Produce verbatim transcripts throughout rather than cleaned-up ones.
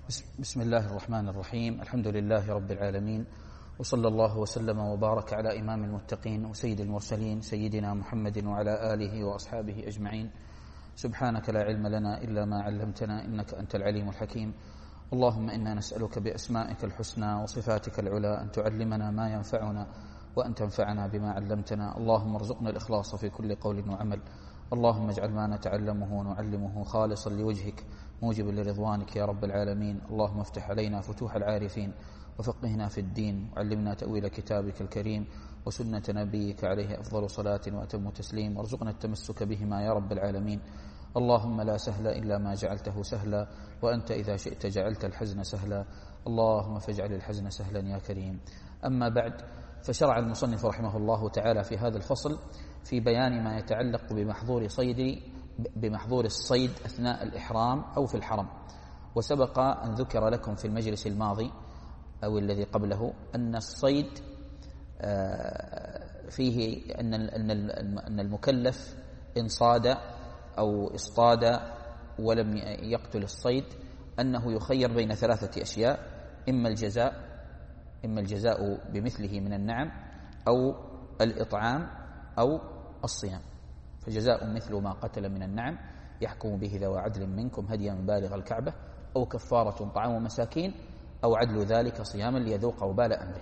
بسم الله الرحمن الرحيم. الحمد لله رب العالمين، وصلى الله وسلم وبارك على إمام المتقين وسيد المرسلين سيدنا محمد وعلى آله وأصحابه أجمعين. سبحانك لا علم لنا إلا ما علمتنا إنك أنت العليم الحكيم. اللهم إنا نسألك بأسمائك الحسنى وصفاتك العلى أن تعلمنا ما ينفعنا وأن تنفعنا بما علمتنا. اللهم ارزقنا الإخلاص في كل قول وعمل. اللهم اجعل ما نتعلمه ونعلمه خالصا لوجهك موجب لرضوانك يا رب العالمين. اللهم افتح علينا فتوح العارفين وفقهنا في الدين، وعلمنا تأويل كتابك الكريم وسنة نبيك عليه أفضل صلاة وأتم تسليم، وارزقنا التمسك بهما يا رب العالمين. اللهم لا سهل إلا ما جعلته سهلا، وأنت إذا شئت جعلت الحزن سهلا. اللهم فاجعل الحزن سهلا يا كريم. أما بعد، فشرع المصنف رحمه الله تعالى في هذا الفصل في بيان ما يتعلق بمحظور صيد بمحظور الصيد أثناء الإحرام أو في الحرم. وسبق أن ذكر لكم في المجلس الماضي أو الذي قبله أن الصيد فيه أن المكلف إن صاد أو اصطاد ولم يقتل الصيد أنه يخير بين ثلاثة أشياء: إما الجزاء إما الجزاء بمثله من النعم، أو الإطعام، أو الصيام. فجزاء مثل ما قتل من النعم يحكم به ذوى عدل منكم هديا بالغ الكعبة، أو كفارة طعام مساكين، أو عدل ذلك صياما ليذوق وبال أمره.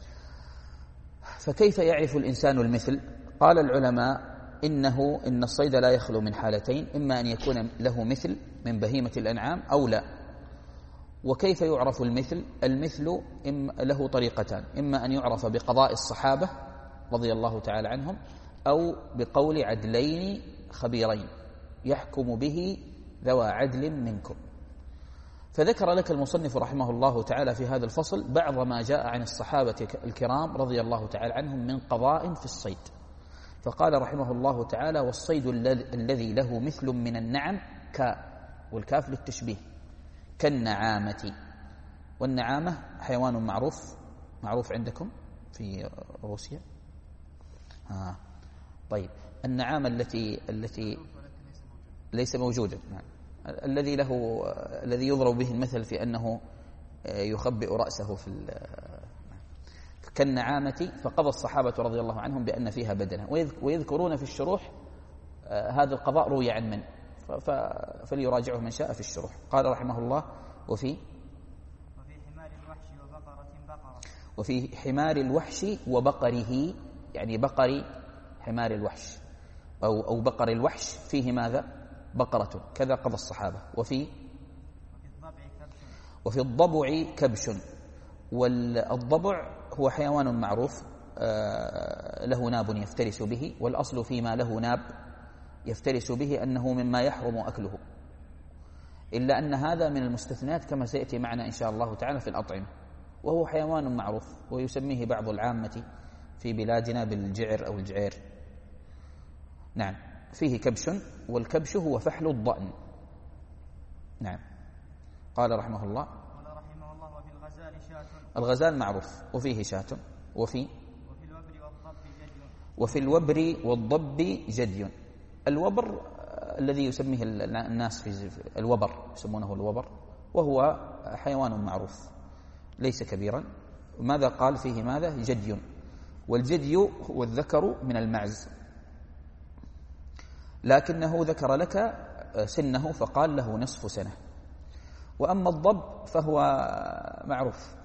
فكيف يعرف الإنسان المثل؟ قال العلماء إنه إن الصيد لا يخلو من حالتين: إما أن يكون له مثل من بهيمة الأنعام أو لا. وكيف يعرف المثل؟ المثل له طريقتان: إما أن يعرف بقضاء الصحابة رضي الله تعالى عنهم، أو بقول عدلين خبيرين يحكم به ذوى عدل منكم. فذكر لك المصنف رحمه الله تعالى في هذا الفصل بعض ما جاء عن الصحابة الكرام رضي الله تعالى عنهم من قضاء في الصيد. فقال رحمه الله تعالى: والصيد الذي له مثل من النعم ك والكاف للتشبيه كالنعامة. والنعامة حيوان معروف معروف عندكم في روسيا. آه. طيب، النعامة التي التي ليس موجودا، نعم. الذي له الذي يضرب به المثل في أنه يخبئ رأسه في كالنعامة. فقضى الصحابة رضي الله عنهم بأن فيها بدنة، ويذكرون في الشروح هذا القضاء روي عن من، فليراجعه من شاء في الشروح. قال رحمه الله: وفي وفي حمار الوحش وبقرة بقرة وفي حمار الوحش وبقره، يعني بقر حمار الوحش أو أو بقر الوحش فيه ماذا؟ بقرة. كذا قضى الصحابة. وفي وفي الضبع كبش. والضبع هو حيوان معروف له ناب يفترس به، والأصل فيما له ناب يفترس به أنه مما يحرم أكله، إلا أن هذا من المستثنات كما سيأتي معنا إن شاء الله تعالى في الأطعمة. وهو حيوان معروف، ويسميه بعض العامة في بلادنا بالجعر أو الجعير. نعم، فيه كبش، والكبش هو فحل الضأن. نعم. قال رحمه الله: قال رحمه الله: وفي الغزال شاة. الغزال معروف، وفيه شاة. وفي وفي الوبر والضب جدي. وفي الوبر والضب جدي. الوبر الذي يسميه الناس في الوبر، يسمونه الوبر، وهو حيوان معروف ليس كبيرا. ماذا قال فيه؟ ماذا؟ جدي. والجدي هو الذكر من المعز، لكنه ذكر لك سنه فقال له نصف سنة. وأما الضب فهو معروف.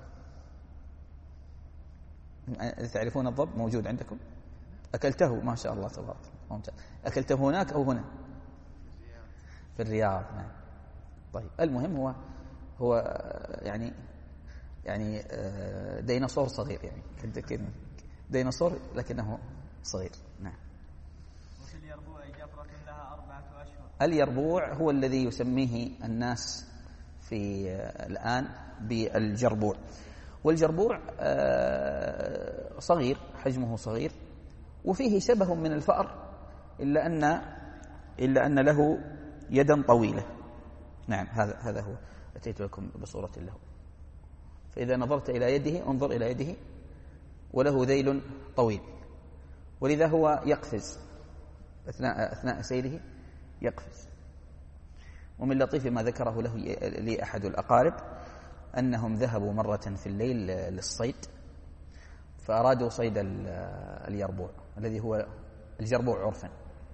تعرفون الضب؟ موجود عندكم؟ أكلته؟ ما شاء الله تبارك الله. أكلته هناك أو هنا؟ في الرياض. نعم. طيب، المهم هو هو يعني يعني ديناصور صغير، يعني ديناصور لكنه صغير. نعم. وفي اليربوع جفرة لها أربعة أشهر. اليربوع هو الذي يسميه الناس في الآن بالجربوع. والجربوع صغير، حجمه صغير، وفيه شبه من الفأر، إلا أن إلا أن له يدا طويلة. نعم، هذا هذا هو. أتيت لكم بصورة له. فإذا نظرت إلى يده انظر إلى يده، وله ذيل طويل، ولذا هو يقفز أثناء أثناء سيره، يقفز. ومن لطيف ما ذكره له لي أحد الأقارب أنهم ذهبوا مرة في الليل للصيد، فأرادوا صيد اليربوع الذي هو الجربوع عرفا،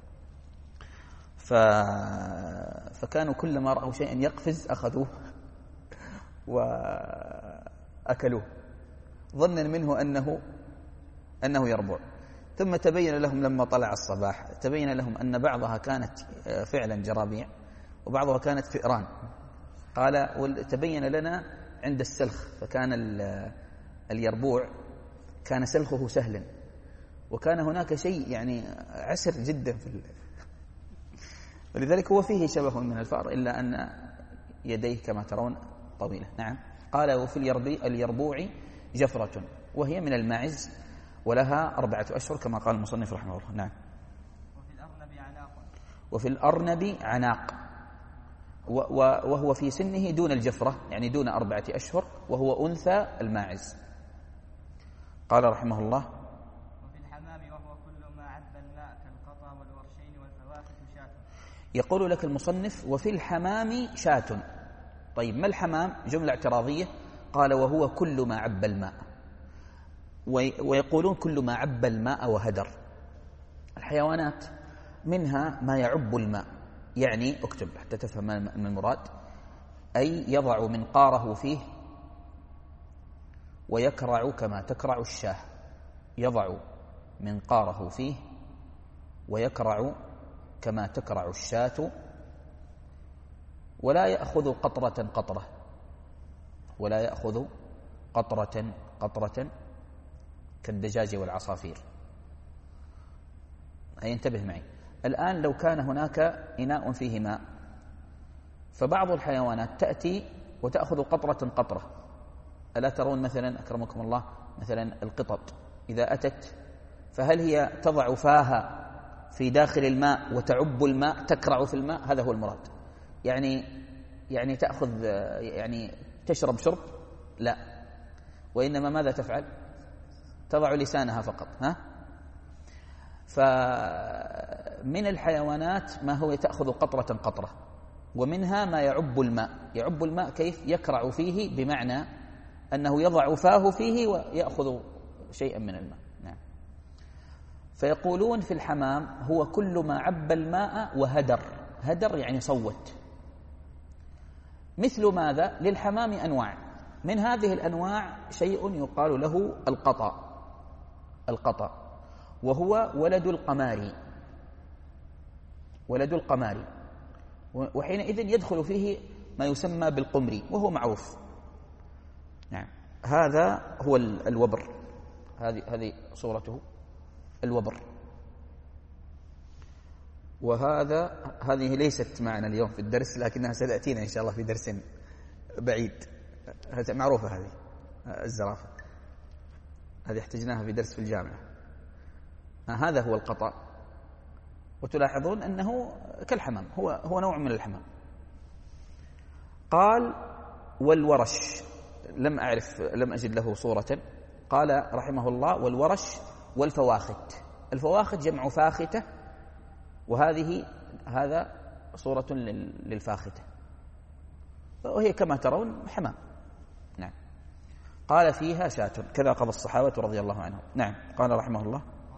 فكانوا كلما رأوا شيئا يقفز أخذوه وأكلوه ظنا منه أنه أنه يربوع. ثم تبين لهم لما طلع الصباح، تبين لهم أن بعضها كانت فعلا جرابيع وبعضها كانت فئران. قال تبين لنا عند السلخ، فكان اليربوع كان سلخه سهلا، وكان هناك شيء يعني عسر جدا في ولذلك هو فيه شبه من الفأر إلا أن يديه كما ترون طويلة. نعم. قال وفي اليربوع جفرة وهي من الماعز ولها أربعة أشهر كما قال المصنف رحمه الله. نعم. وفي الأرنب عناق وفي الأرنب عناق وهو في سنه دون الجفرة، يعني دون أربعة أشهر، وهو أنثى الماعز. قال رحمه الله وفي الحمام وهو كل ما عب الماء كالقطا والورشين والفواكه شاة. يقول لك المصنف وفي الحمام شاة. طيب ما الحمام؟ جملة اعتراضية. قال وهو كل ما عب الماء، ويقولون كل ما عب الماء وهدر. الحيوانات منها ما يعب الماء، يعني اكتب حتى تفهم ما المراد، أي يضع منقاره فيه ويكرع كما تكرع الشاه، يضع منقاره فيه ويكرع كما تكرع الشاة، ولا يأخذ قطرة قطرة، ولا يأخذ قطرة قطرة كالدجاج والعصافير. أي انتبه معي الآن، لو كان هناك إناء فيه ماء، فبعض الحيوانات تأتي وتأخذ قطرة قطرة. ألا ترون مثلا أكرمكم الله مثلا القطط إذا أتت، فهل هي تضع فاها في داخل الماء وتعب الماء تكرع في الماء؟ هذا هو المراد. يعني يعني تأخذ يعني تشرب شرب؟ لا، وإنما ماذا تفعل؟ تضع لسانها فقط. ها؟ فمن الحيوانات ما هو تأخذ قطرة قطرة، ومنها ما يعب الماء. يعب الماء كيف؟ يكرع فيه، بمعنى أنه يضع فاه فيه ويأخذ شيئا من الماء. نعم. فيقولون في الحمام هو كل ما عب الماء وهدر. هدر يعني صوت. مثل ماذا؟ للحمام أنواع، من هذه الأنواع شيء يقال له القطا. القطا وهو ولد القمار، ولد القمار، وحينئذ يدخل فيه ما يسمى بالقمري وهو معروف. نعم. هذا هو الوبر، هذه هذه صورته الوبر. وهذا هذه ليست معنا اليوم في الدرس، لكنها ستأتينا إن شاء الله في درس بعيد. معروفة هذه الزرافة، هذه احتجناها في درس في الجامعة. هذا هو القطا، وتلاحظون أنه كالحمام، هو هو نوع من الحمام. قال والورش، لم أعرف لم أجد له صورة. قال رحمه الله والورش والفواخت. الفواخت جمع فاختة، وهذه هذا صورة للفاختة، وهي كما ترون حمام. نعم. قال فيها شاة، كذا قضى الصحابة رضي الله عنهم. نعم. قال رحمه الله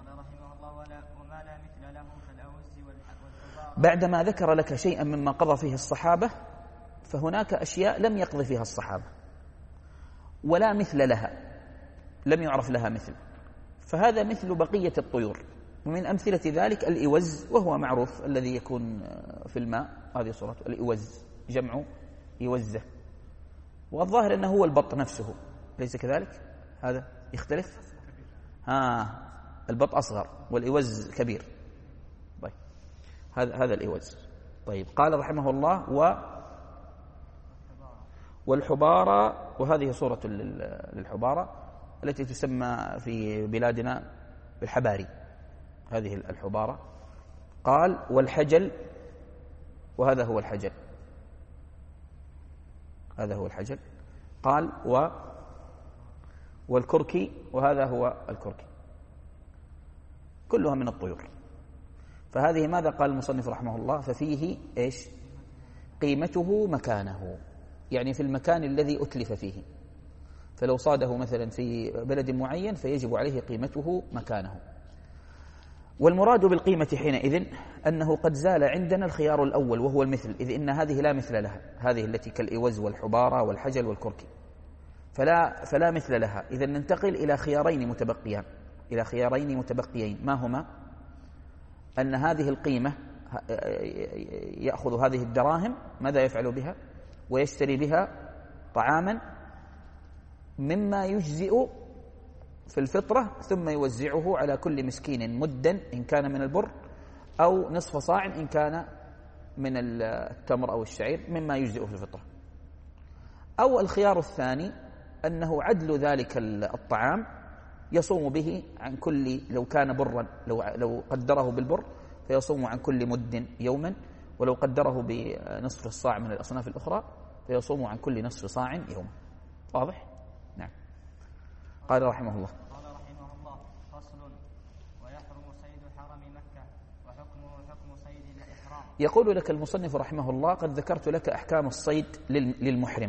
بعدما ذكر لك شيئا مما قضى فيه الصحابة، فهناك أشياء لم يقضي فيها الصحابة ولا مثل لها، لم يعرف لها مثل، فهذا مثل بقية الطيور. ومن أمثلة ذلك الإوز، وهو معروف الذي يكون في الماء، هذه صورته الإوز، جمع يوزه، والظاهر أنه هو البط نفسه، ليس كذلك؟ هذا يختلف؟ ها، البط أصغر والإوز كبير. طيب هذا هذا الإوز. طيب قال رحمه الله و والحبارة، وهذه صورة للحبارة التي تسمى في بلادنا بالحباري، هذه الحبارة. قال والحجل، وهذا هو الحجل، هذا هو الحجل. قال و والكركي، وهذا هو الكركي، كلها من الطيور. فهذه ماذا قال المصنف رحمه الله؟ ففيه إيش؟ قيمته مكانه. يعني في المكان الذي أتلف فيه، فلو صاده مثلا في بلد معين فيجب عليه قيمته مكانه. والمراد بالقيمة حينئذ أنه قد زال عندنا الخيار الأول وهو المثل، إذ إن هذه لا مثل لها، هذه التي كالإوز والحبارة والحجل والكركي فلا, فلا مثل لها. إذا ننتقل إلى خيارين متبقيان إلى خيارين متبقيين ما هما؟ أن هذه القيمة يأخذ هذه الدراهم ماذا يفعل بها؟ ويشتري بها طعاما مما يجزئ في الفطرة ثم يوزعه على كل مسكين مدا إن كان من البر، أو نصف صاع إن كان من التمر أو الشعير مما يجزئ في الفطرة. أو الخيار الثاني أنه عدل ذلك الطعام يصوم به عن كل، لو كان برا لو, لو قدره بالبر فيصوم عن كل مد يوما، ولو قدره بنصف الصاع من الأصناف الأخرى فيصوم عن كل نصف صاع يوما. واضح؟ نعم. قال رحمه الله قال رحمه الله فصل ويحرم صيد حرم مكة وحكمه حكم صيد الإحرام. يقول لك المصنف رحمه الله قد ذكرت لك أحكام الصيد للمحرم،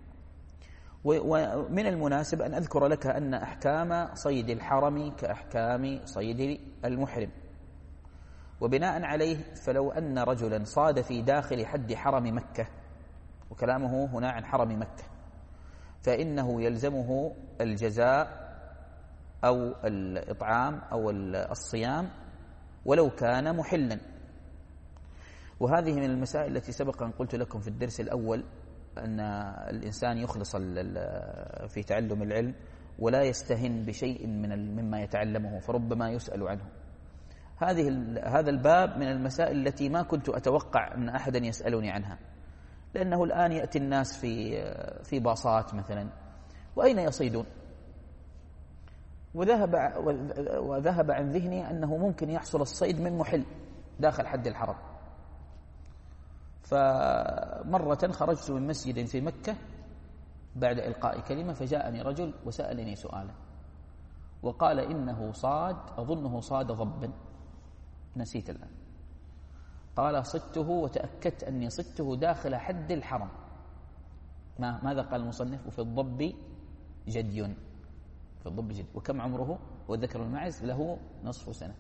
ومن المناسب أن أذكر لك أن أحكام صيد الحرم كأحكام صيد المحرم. وبناء عليه فلو أن رجلا صاد في داخل حد حرم مكة، وكلامه هنا عن حرم مكة، فإنه يلزمه الجزاء أو الإطعام أو الصيام ولو كان محلا. وهذه من المسائل التي سبق أن قلت لكم في الدرس الأول أن الإنسان يخلص في تعلم العلم ولا يستهن بشيء من مما يتعلمه فربما يسأل عنه. هذه هذا الباب من المسائل التي ما كنت أتوقع أن أحدا يسألني عنها، لأنه الآن يأتي الناس في في باصات مثلا، وأين يصيدون؟ وذهب وذهب عن ذهني أنه ممكن يحصل الصيد من محل داخل حد الحرم. فمرة خرجت من مسجد في مكة بعد إلقاء كلمة، فجاءني رجل وسألني سؤالا وقال إنه صاد، أظنه صاد ضبا، نسيت الآن، قال صدته وتأكدت أني صدته داخل حد الحرم. ما ماذا قال المصنف؟ وفي الضب جدي، في الضب جدي. وكم عمره؟ وذكر المعز له نصف سنة.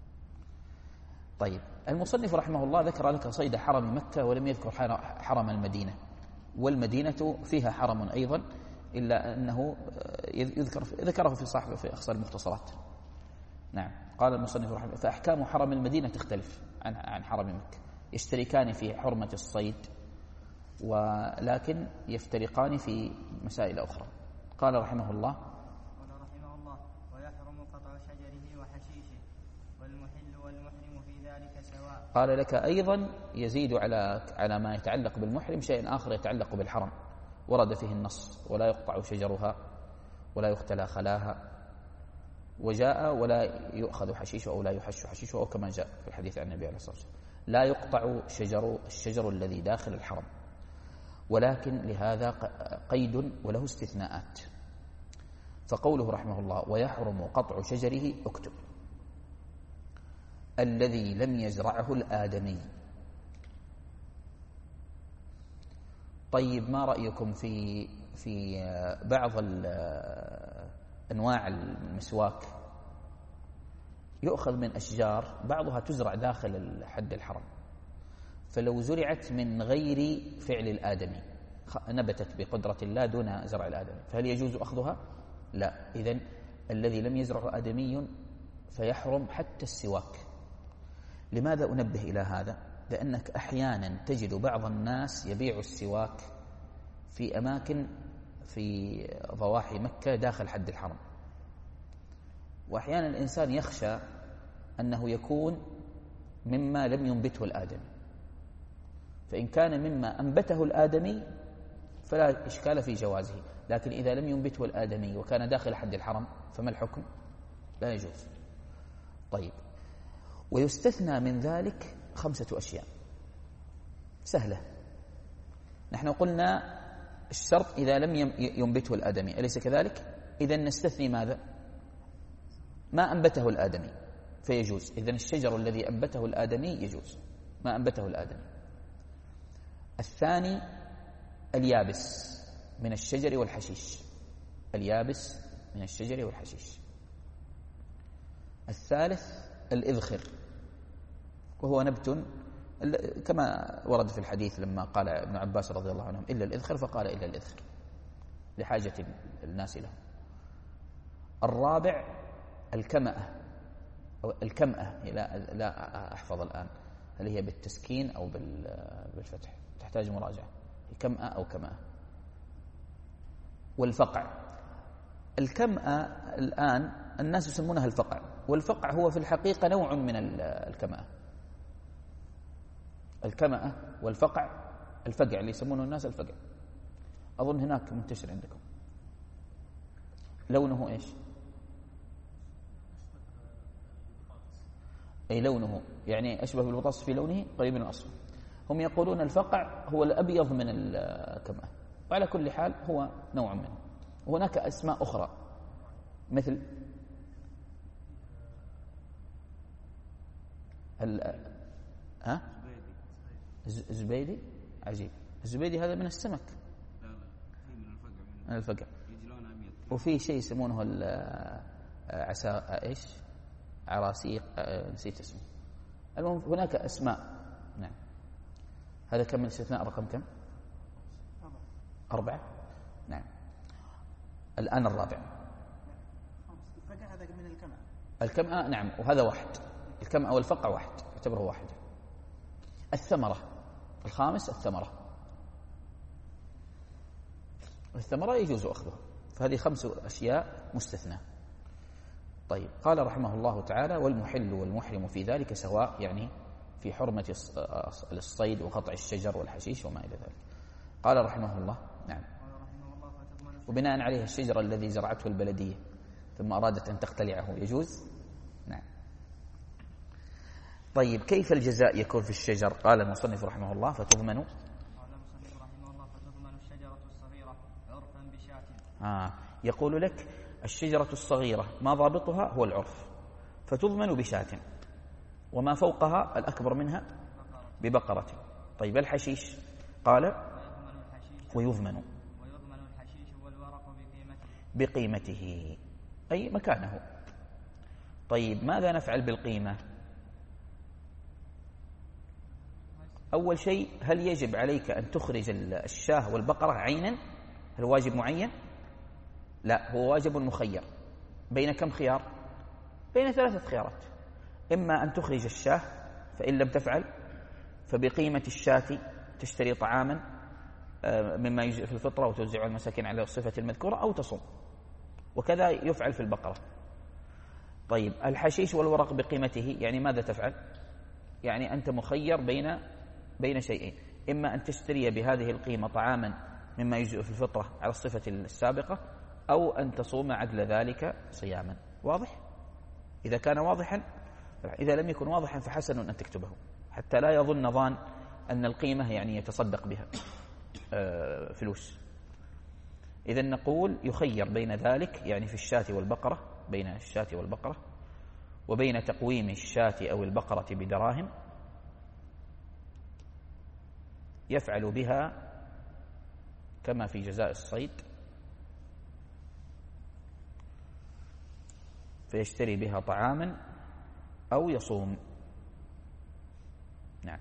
طيب، المصنف رحمه الله ذكر لك صيد حرم مكة ولم يذكر حرم المدينة، والمدينة فيها حرم أيضا، إلا أنه يذكر ذكره في صاحب في أخصر المختصرات. نعم. قال المصنف رحمه الله فأحكام حرم المدينة تختلف عن عن حرم مكة، يشتركان في حرمة الصيد ولكن يفترقان في مسائل أخرى. قال رحمه الله قال رحمه الله ويحرم قطع شجره وحشيشه والمحل والمحرم في ذلك سواء. قال لك أيضا يزيد على على ما يتعلق بالمحرم شيء آخر يتعلق بالحرم، ورد فيه النص ولا يقطع شجرها ولا يختلى خلاها، وجاء ولا يؤخذ حشيشه أو لا يحش حشيشه، أو كما جاء في الحديث عن النبي عليه الصلاة والسلام لا يقطع شجر الشجر الذي داخل الحرم، ولكن لهذا قيد وله استثناءات. فقوله رحمه الله ويحرم قطع شجره، اكتب الذي لم يزرعه الآدمي. طيب، ما رأيكم في في بعض أنواع المسواك يؤخذ من أشجار بعضها تزرع داخل حد الحرم، فلو زرعت من غير فعل الآدمي نبتت بقدرة الله دون زرع الآدمي، فهل يجوز أخذها؟ لا. إذن الذي لم يزرعه آدمي فيحرم حتى السواك. لماذا أنبه إلى هذا؟ لأنك أحيانا تجد بعض الناس يبيع السواك في أماكن في ضواحي مكة داخل حد الحرم، وأحيانا الإنسان يخشى أنه يكون مما لم ينبته الآدمي، فإن كان مما أنبته الآدمي فلا إشكال في جوازه، لكن إذا لم ينبته الآدمي وكان داخل حد الحرم فما الحكم؟ لا يجوز. طيب، ويستثنى من ذلك خمسة أشياء سهلة. نحن قلنا الشرط إذا لم ينبته الآدمي، أليس كذلك؟ إذا نستثني ماذا؟ ما أنبته الآدمي فيجوز. إذن الشجر الذي أنبته الآدمي يجوز، ما أنبته الآدمي. الثاني اليابس من الشجر والحشيش، اليابس من الشجر والحشيش. الثالث الإذخر، وهو نبت كما ورد في الحديث لما قال ابن عباس رضي الله عنهم إلا الإذخر، فقال إلا الإذخر لحاجة الناس له. الرابع الكمأة أو الكمأة، لا, لا أحفظ الآن هل هي بالتسكين أو بالفتح، تحتاج مراجعة، كمأة أو كمأة. والفقع، الكمأة الآن الناس يسمونها الفقع، والفقع هو في الحقيقة نوع من الكمأة. الكمأة والفقع، الفقع اللي يسمونه الناس الفقع، أظن هناك منتشر عندكم. لونه إيش؟ أي لونه يعني أشبه بالبطاطس في لونه، قريب من الأصفر. هم يقولون الفقع هو الأبيض من الكمأة، وعلى كل حال هو نوع منه. وهناك أسماء أخرى مثل ال ها الزبيدي. عجيب، الزبيدي هذا من السمك. لا لا من الفقع، من الفقع. وفي شيء يسمونه العسا ايش عراسيق، نسيت اسمه. المهم هناك اسماء. نعم. هذا كم من استثناء؟ رقم كم؟ أربعة. نعم. الآن الرابع الفقع، هذا من الكمأة. الكمأة نعم، وهذا واحد. الكمأة والفقع واحد، يعتبره واحد. الثمرة الخامس الثمرة. الثمرة يجوز أخذها، فهذه خمس أشياء مستثنى. طيب، قال رحمه الله تعالى: والمحل والمحرم في ذلك سواء، يعني في حرمة الصيد وقطع الشجر والحشيش وما إلى ذلك. قال رحمه الله: نعم. وبناء عليه الشجر الذي زرعته البلدية ثم أرادت أن تقتلعه يجوز؟ نعم. طيب، كيف الجزاء يكون في الشجر؟ قال المصنف رحمه الله: فتضمن قال المصنف رحمه الله فتضمن الشجرة الصغيرة عرفا بشاة. آه يقول لك الشجرة الصغيرة ما ضابطها هو العرف، فتضمن بشاة، وما فوقها الأكبر منها ببقرة. طيب، الحشيش قال: ويضمن ويضمن الحشيش والورق بقيمته بقيمته أي مكانه. طيب، ماذا نفعل بالقيمة؟ أول شيء، هل يجب عليك أن تخرج الشاه والبقرة عينا؟ هل واجب معين؟ لا، هو واجب مخير. بين كم خيار؟ بين ثلاثة خيارات. إما أن تخرج الشاه، فإن لم تفعل فبقيمة الشاة تشتري طعاما مما يجزئ في الفطرة وتوزع على المساكين على الصفة المذكورة، أو تصوم، وكذا يفعل في البقرة. طيب، الحشيش والورق بقيمته، يعني ماذا تفعل؟ يعني أنت مخير بين بين شيئين: إما أن تشتري بهذه القيمة طعاما مما يجزئ في الفطرة على الصفة السابقة، أو أن تصوم عدل ذلك صياما. واضح؟ إذا كان واضحا، إذا لم يكن واضحا فحسن أن تكتبه، حتى لا يظن ظان أن القيمة يعني يتصدق بها فلوس. إذا نقول يخير بين ذلك، يعني في الشاة والبقرة، بين الشاة والبقرة، وبين تقويم الشاة أو البقرة بدراهم يفعل بها كما في جزاء الصيد، فيشتري بها طعاما أو يصوم. نعم.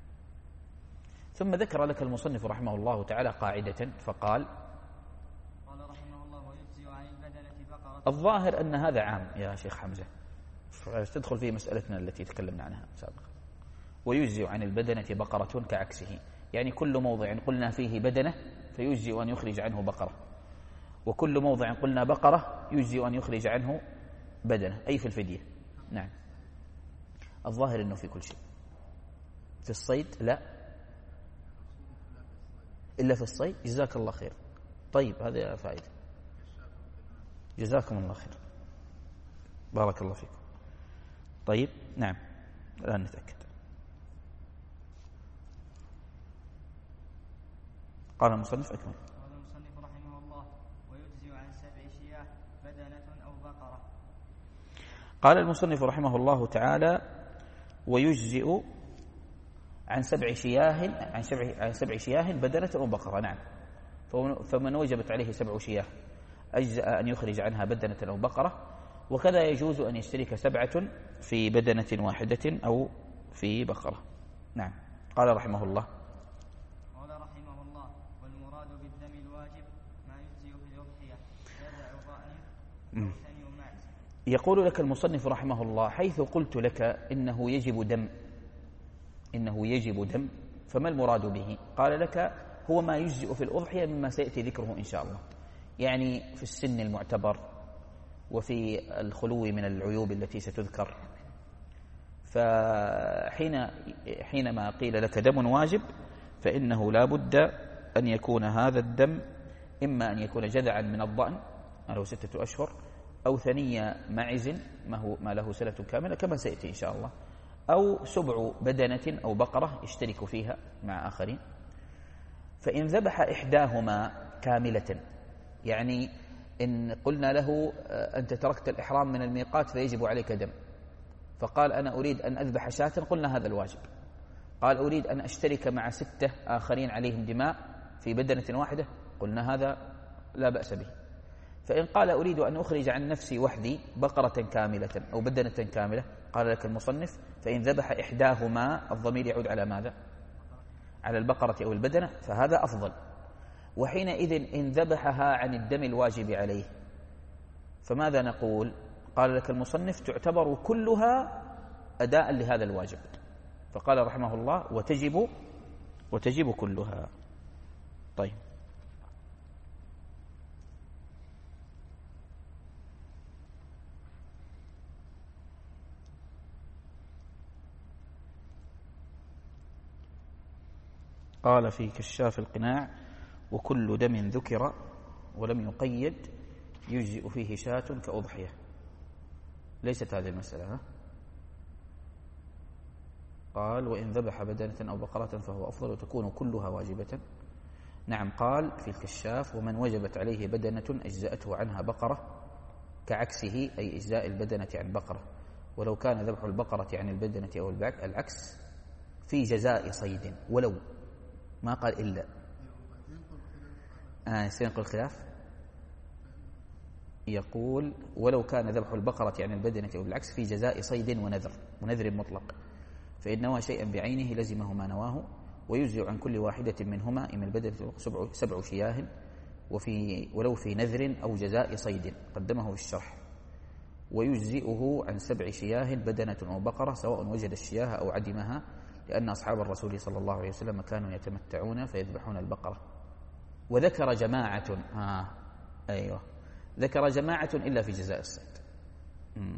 ثم ذكر لك المصنف رحمه الله تعالى قاعدة فقال: قال رحمه الله: ويجزي عن البدنة بقرة. الظاهر أن هذا عام يا شيخ حمزة، تدخل في مسألتنا التي تكلمنا عنها سابقا. ويجزي عن البدنة بقرة كعكسه، يعني كل موضع قلنا فيه بدنة فيجزي أن يخرج عنه بقرة، وكل موضع قلنا بقرة يجزي أن يخرج عنه بدنة، أي في الفدية. نعم. الظاهر أنه في كل شيء. في الصيد لا، إلا في الصيد. جزاك الله خير. طيب، هذا فائدة، جزاكم الله خير، بارك الله فيكم. طيب، نعم، الآن نتأكد. قال المصنف: أكمل. قال المصنف رحمه الله: ويجزي عن سبع شياه بدنة أو بقرة. قال المصنف رحمه الله تعالى: ويجزئ عن سبع شياه عن سبع عن سبع شياه بدنة أو بقرة. نعم. فمن وجبت عليه سبع شياه أجزأ أن يخرج عنها بدنة أو بقرة، وكذا يجوز أن يشترك سبعة في بدنة واحدة أو في بقرة. نعم. قال رحمه الله: قال رحمه الله: والمراد بالدم الواجب ما يجزئ في الأضحية جزع ضأن أو ثني معز. يقول لك المصنف رحمه الله: حيث قلت لك إنه يجب دم إنه يجب دم فما المراد به؟ قال لك: هو ما يجزئ في الأضحية مما سيأتي ذكره إن شاء الله، يعني في السن المعتبر وفي الخلو من العيوب التي ستذكر. فحين حينما قيل لك دم واجب فإنه لا بد أن يكون هذا الدم إما أن يكون جذعا من الضأن له ستة أشهر، أو ثني معز ما, هو ما له سنة كاملة كما سيأتي إن شاء الله، أو سبع بدنة أو بقرة يشترك فيها مع آخرين. فإن ذبح إحداهما كاملة، يعني إن قلنا له أنت تركت الإحرام من الميقات فيجب عليك دم، فقال أنا أريد أن أذبح شاة، قلنا هذا الواجب. قال أريد أن أشترك مع ستة آخرين عليهم دماء في بدنة واحدة، قلنا هذا لا بأس به. فإن قال أريد أن أخرج عن نفسي وحدي بقرة كاملة أو بدنة كاملة، قال لك المصنف: فإن ذبح إحداهما، الضمير يعود على ماذا؟ على البقرة أو البدنة، فهذا أفضل. وحينئذ إن ذبحها عن الدم الواجب عليه فماذا نقول؟ قال لك المصنف: تعتبر كلها أداء لهذا الواجب. فقال رحمه الله: وتجب وتجب كلها. طيب، قال في كشاف القناع: وكل دم ذكر ولم يقيد يجزئ فيه شاة كأضحية. ليست هذه المسألة. قال: وإن ذبح بدنة أو بقرة فهو أفضل وتكون كلها واجبة. نعم. قال في الكشاف: ومن وجبت عليه بدنة أجزأته عنها بقرة كعكسه، أي إجزاء البدنة عن بقرة، ولو كان ذبح البقرة عن البدنة أو العكس في جزاء صيد، ولو ما قال إلا. آه سينقل الخلاف. يقول: ولو كان ذبح البقرة عن البدنة أو بالعكس في جزاء صيد ونذر ونذر مطلق، فإن نوى شيئا بعينه لزمه ما نواه، ويجزئ عن كل واحدة منهما إما البدنة سبع, سبع شياه، وفي ولو في نذر أو جزاء صيد قدمه في الشرح، ويجزئه عن سبع شياه بدنة أو بقرة سواء وجد الشياه أو عدمها، لأن أصحاب الرسول صلى الله عليه وسلم كانوا يتمتعون فيذبحون البقرة. وذكر جماعة آه أيوة ذكر جماعة إلا في جزاء الصيد. مم.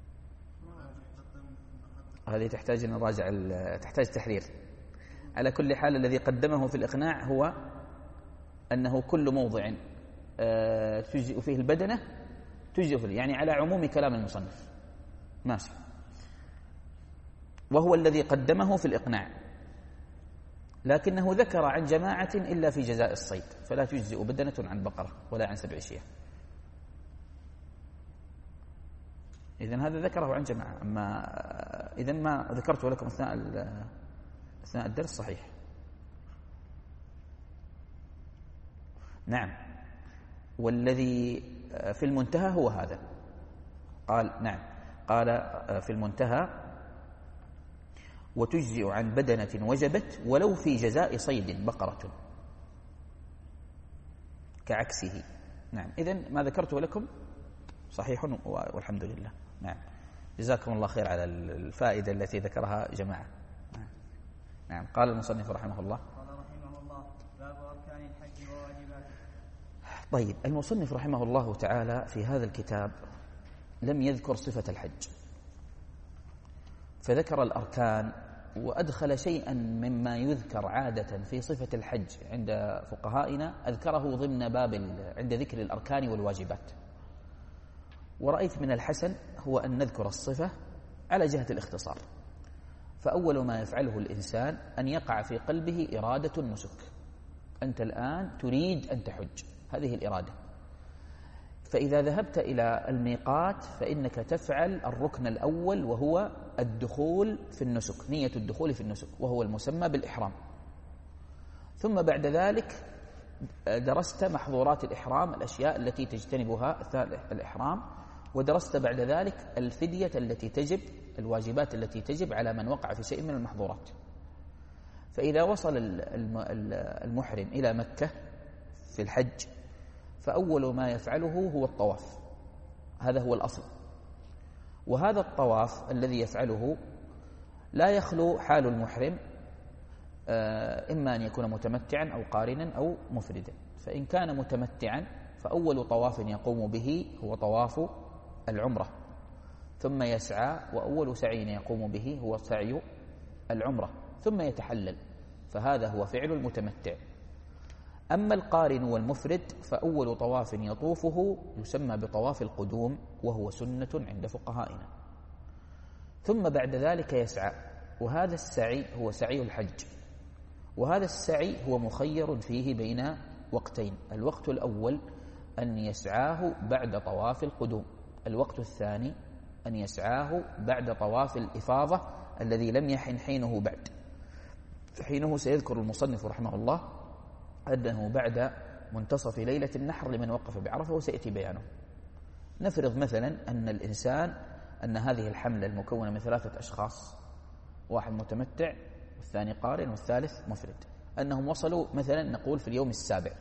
هذه تحتاج نراجع، تحتاج تحرير. على كل حال الذي قدمه في الإقناع هو أنه كل موضع آه تجزئ فيه البدنة تجزئ فيه، يعني على عموم كلام المصنف. ماشي. وهو الذي قدمه في الإقناع، لكنه ذكر عن جماعة إلا في جزاء الصيد، فلا تجزئ بدنة عن بقرة ولا عن سبع شياه. إذن هذا ذكره عن جماعة، أما إذن ما ذكرته لكم أثناء أثناء الدرس صحيح. نعم. والذي في المنتهى هو هذا. قال نعم قال في المنتهى: وتجزئ عن بدنة وجبت ولو في جزاء صيد بقرة كعكسه. نعم. إذن ما ذكرته لكم صحيح والحمد لله. نعم. جزاكم الله خير على الفائدة التي ذكرها جماعة. نعم. نعم. قال المصنف رحمه الله: قال رحمه الله: باب أركان الحج وواجباته. طيب، المصنف رحمه الله تعالى في هذا الكتاب لم يذكر صفة الحج، فذكر الأركان وأدخل شيئا مما يذكر عادة في صفة الحج عند فقهائنا، أذكره ضمن باب عند ذكر الأركان والواجبات. ورأيت من الحسن هو أن نذكر الصفة على جهة الاختصار. فأول ما يفعله الإنسان أن يقع في قلبه إرادة النسك. أنت الآن تريد أن تحج، هذه الإرادة. فإذا ذهبت إلى الميقات فإنك تفعل الركن الأول وهو الدخول في النسك، نية الدخول في النسك، وهو المسمى بالإحرام. ثم بعد ذلك درست محظورات الإحرام، الأشياء التي تجتنبها أثناء الإحرام، ودرست بعد ذلك الفدية التي تجب، الواجبات التي تجب على من وقع في شيء من المحظورات. فإذا وصل المحرم إلى مكة في الحج فأول ما يفعله هو الطواف، هذا هو الأصل. وهذا الطواف الذي يفعله لا يخلو حال المحرم إما أن يكون متمتعا أو قارنا أو مفردا. فإن كان متمتعا فأول طواف يقوم به هو طواف العمرة، ثم يسعى، وأول سعي يقوم به هو سعي العمرة، ثم يتحلل، فهذا هو فعل المتمتع. أما القارن والمفرد فأول طواف يطوفه يسمى بطواف القدوم، وهو سنة عند فقهائنا. ثم بعد ذلك يسعى، وهذا السعي هو سعي الحج، وهذا السعي هو مخير فيه بين وقتين: الوقت الأول أن يسعاه بعد طواف القدوم، الوقت الثاني أن يسعاه بعد طواف الإفاضة الذي لم يحن حينه بعد. فحينه سيذكر المصنف رحمه الله أنه بعد منتصف ليلة النحر لمن وقف بعرفة، وسيأتي بيانه. نفرض مثلا أن الإنسان أن هذه الحملة المكونة من ثلاثة أشخاص، واحد متمتع والثاني قارن والثالث مفرد، أنهم وصلوا مثلا نقول في اليوم السابع.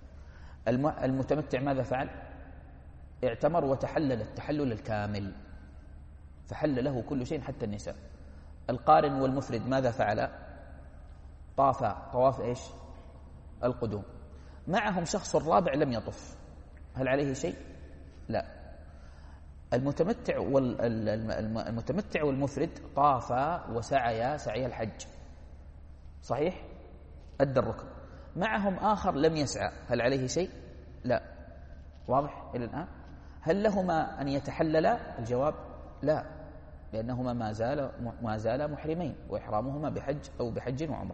المتمتع ماذا فعل؟ اعتمر وتحلل التحلل الكامل، فحل له كل شيء حتى النساء. القارن والمفرد ماذا فعل؟ طاف طواف إيش؟ القدوم. معهم شخص رابع لم يطف، هل عليه شيء؟ لا. المتمتع والمتمتع والمفرد طافا وسعيا سعي الحج، صحيح؟ أدى الركن. معهم آخر لم يسعى، هل عليه شيء؟ لا. واضح إلى الآن؟ هل لهما أن يتحللا؟ الجواب لا، لأنهما ما زال ما زالا محرمين، وإحرامهما بحج أو بحج وعمرة.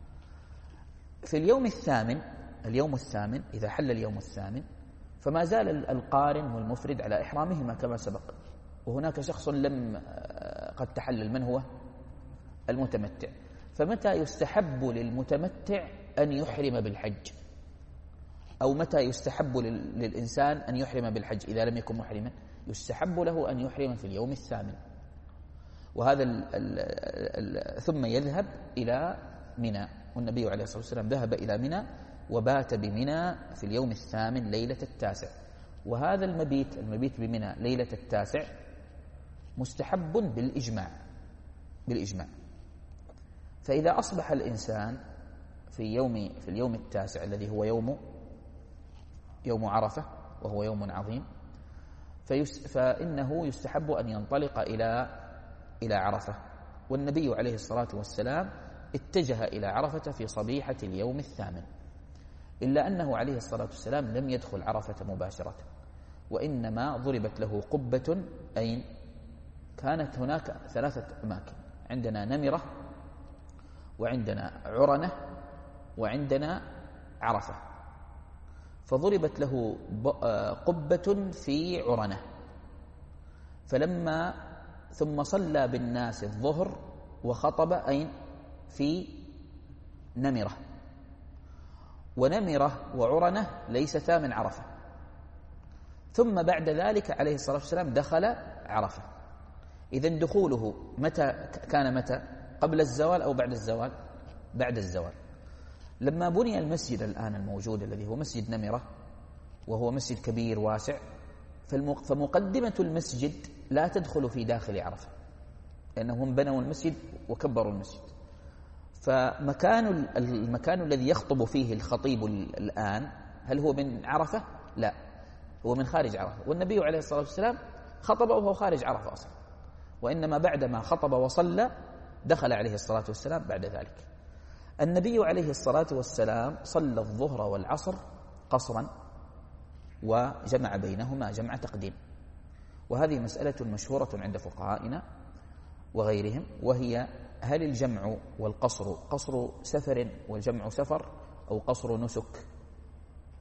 في اليوم الثامن، اليوم الثامن إذا حل اليوم الثامن فما زال القارن والمفرد على إحرامهما كما سبق، وهناك شخص لم قد تحلل، من هو؟ المتمتع. فمتى يستحب للمتمتع أن يحرم بالحج؟ أو متى يستحب للإنسان أن يحرم بالحج إذا لم يكن محرما؟ يستحب له أن يحرم في اليوم الثامن، وهذا ال ال ال ثم يذهب إلى منى، والنبي عليه الصلاة والسلام ذهب إلى منى وبات بمنى في اليوم الثامن ليلة التاسع. وهذا المبيت المبيت بمنى ليلة التاسع مستحب بالإجماع بالإجماع. فإذا أصبح الإنسان في يوم في اليوم التاسع الذي هو يوم يوم عرفة، وهو يوم عظيم، فإنه يستحب أن ينطلق إلى إلى عرفة. والنبي عليه الصلاة والسلام اتجه إلى عرفة في صبيحة اليوم الثامن، إلا أنه عليه الصلاة والسلام لم يدخل عرفة مباشرة، وإنما ضربت له قبة. أين كانت؟ هناك ثلاثة أماكن، عندنا نمرة، وعندنا عرنة، وعندنا عرفة. فضربت له قبة في عرنة، فلما ثم صلى بالناس الظهر وخطب أين؟ في نمرة. ونمرة وعرنة ليستا من عرفة. ثم بعد ذلك عليه الصلاة والسلام دخل عرفة. إذن دخوله متى كان؟ متى؟ قبل الزوال أو بعد الزوال؟ بعد الزوال. لما بني المسجد الآن الموجود الذي هو مسجد نمرة، وهو مسجد كبير واسع، فمقدمة المسجد لا تدخل في داخل عرفة، لأنهم بنوا المسجد وكبروا المسجد. فمكان المكان الذي يخطب فيه الخطيب الآن هل هو من عرفة؟ لا، هو من خارج عرفة. والنبي عليه الصلاة والسلام خطب وهو خارج عرفة أصلا، وإنما بعدما خطب وصلى دخل عليه الصلاة والسلام بعد ذلك. النبي عليه الصلاة والسلام صلى الظهر والعصر قصرا، وجمع بينهما جمع تقديم. وهذه مسألة مشهورة عند فقهائنا وغيرهم، وهي هل الجمع والقصر قصر سفر والجمع سفر، أو قصر نسك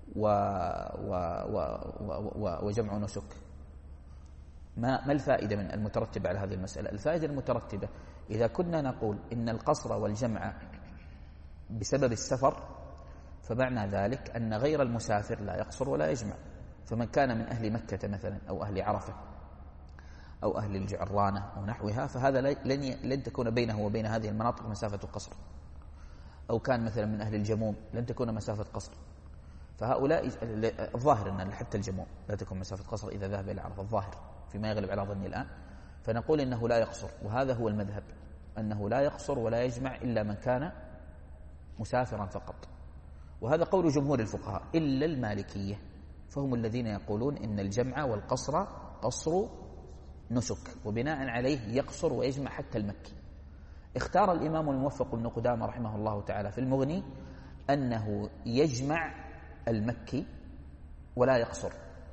و و و و وجمع نسك. ما ما الفائدة من المترتبة على هذه المسألة؟ الفائدة المترتبة إذا كنا نقول إن القصر والجمع بسبب السفر، فمعنى ذلك أن غير المسافر لا يقصر ولا يجمع. فمن كان من أهل مكة مثلا أو أهل عرفة أو أهل الجعرانة أو نحوها، فهذا لن لن تكون بينه وبين هذه المناطق مسافة قصر. أو كان مثلا من أهل الجموم لن تكون مسافة قصر. فهؤلاء الظاهر أن حتى الجموم لا تكون مسافة قصر إذا ذهب إلى عرفة، الظاهر فيما يغلب على ظني الآن. فنقول إنه لا يقصر، وهذا هو المذهب، أنه لا يقصر ولا يجمع إلا من كان مسافرا فقط. وهذا قول جمهور الفقهاء إلا المالكية، فهم الذين يقولون إن الجمع والقصر قصر نسك، وبناء عليه يقصر ويجمع حتى المكي. اختار الإمام الموفق بن قدامة رحمه الله تعالى في المغني أنه يجمع المكي ولا يقصر،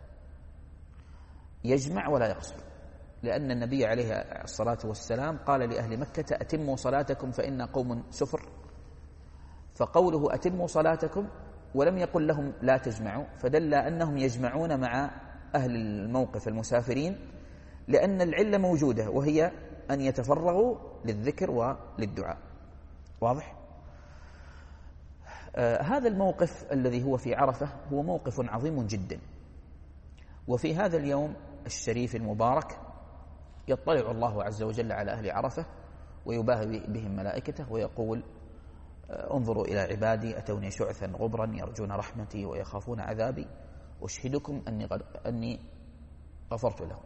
يجمع ولا يقصر، لأن النبي عليه الصلاة والسلام قال لأهل مكة أتموا صلاتكم فإن قوم سفر، فقوله أتموا صلاتكم ولم يقل لهم لا تجمعوا، فدل أنهم يجمعون مع أهل الموقف المسافرين، لأن العلة موجودة وهي أن يتفرغوا للذكر وللدعاء. واضح؟ آه هذا الموقف الذي هو في عرفة هو موقف عظيم جدا. وفي هذا اليوم الشريف المبارك يطلع الله عز وجل على أهل عرفة ويباهي بهم ملائكته ويقول آه انظروا إلى عبادي أتوني شعثا غبرا يرجون رحمتي ويخافون عذابي أشهدكم أني, أني غفرت لهم.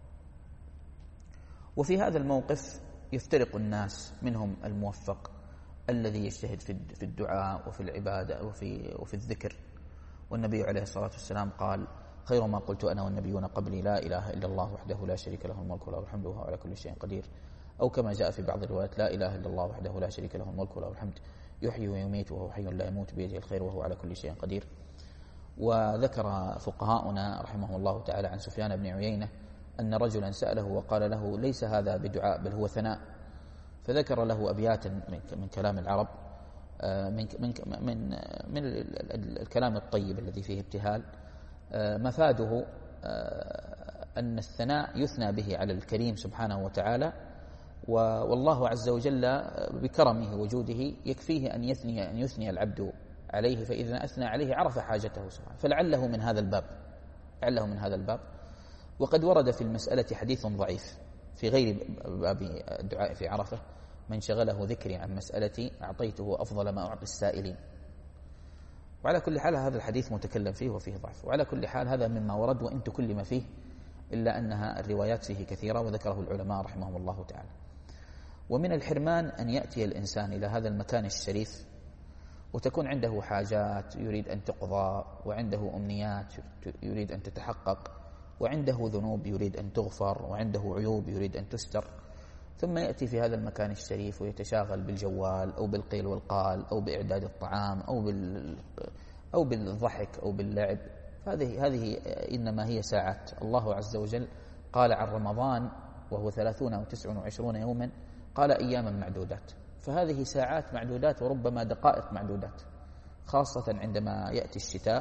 وفي هذا الموقف يفترق الناس، منهم الموفق الذي يجتهد في الدعاء وفي العبادة وفي, وفي الذكر. والنبي عليه الصلاة والسلام قال خير ما قلت أنا والنبيون قبلي لا إله إلا الله وحده لا شريك له الملك وله الحمد وهو على كل شيء قدير. أو كما جاء في بعض الروايات لا إله إلا الله وحده لا شريك له الملك وله الحمد يحيي ويميت وهو حي لا يموت بيده الخير وهو على كل شيء قدير. وذكر فقهاؤنا رحمه الله تعالى عن سفيان بن عيينة أن رجلا سأله وقال له ليس هذا بدعاء بل هو ثناء، فذكر له أبياتا من كلام العرب من من من من الكلام الطيب الذي فيه ابتهال، مفاده أن الثناء يثنى به على الكريم سبحانه وتعالى، والله عز وجل بكرمه وجوده يكفيه أن يثني أن يثني العبد عليه، فإذا أثنى عليه عرف حاجته سبحانه، فلعله من هذا الباب لعله من هذا الباب. وقد ورد في المسألة حديث ضعيف في غير باب الدعاء في عرفة: من شغله ذكري عن مسألتي أعطيته أفضل ما أعطي السائلين. وعلى كل حال هذا الحديث متكلم فيه وفيه ضعف، وعلى كل حال هذا مما ورد وإن تكلم فيه، إلا أنها الروايات فيه كثيرة وذكره العلماء رحمهم الله تعالى. ومن الحرمان أن يأتي الإنسان إلى هذا المكان الشريف وتكون عنده حاجات يريد أن تقضى، وعنده أمنيات يريد أن تتحقق، وعنده ذنوب يريد أن تغفر، وعنده عيوب يريد أن تستر، ثم يأتي في هذا المكان الشريف ويتشاغل بالجوال أو بالقيل والقال أو بإعداد الطعام أو بال أو بالضحك أو باللعب. هذه هذه إنما هي ساعات. الله عز وجل قال عن رمضان وهو ثلاثون أو تسع وعشرون يوما قال أياما معدودات، فهذه ساعات معدودات وربما دقائق معدودات، خاصة عندما يأتي الشتاء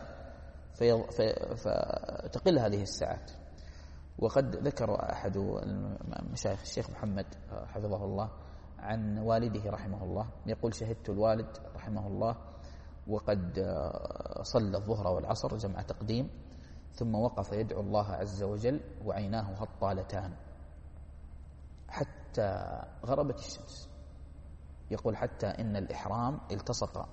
فتقل هذه الساعات. وقد ذكر أحد المشايخ الشيخ محمد حفظه الله عن والده رحمه الله يقول: شهدت الوالد رحمه الله وقد صلى الظهر والعصر جمع تقديم، ثم وقف يدعو الله عز وجل وعيناه هطالتان حتى غربت الشمس. يقول حتى إن الإحرام التصق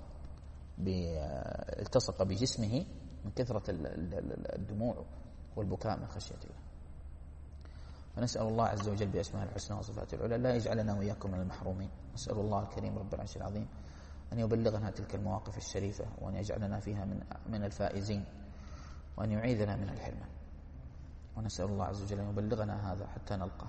التصق بجسمه من كثرة الدموع والبكاء من خشية الله. ونسأل الله عز وجل بأسماء الحسنى وصفاته العلى لا يجعلنا وإياكم من المحرومين. نسأل الله الكريم رب العرش العظيم أن يبلغنا تلك المواقف الشريفة، وأن يجعلنا فيها من من الفائزين، وأن يعيذنا من الحرمان. ونسأل الله عز وجل أن يبلغنا هذا حتى نلقاه.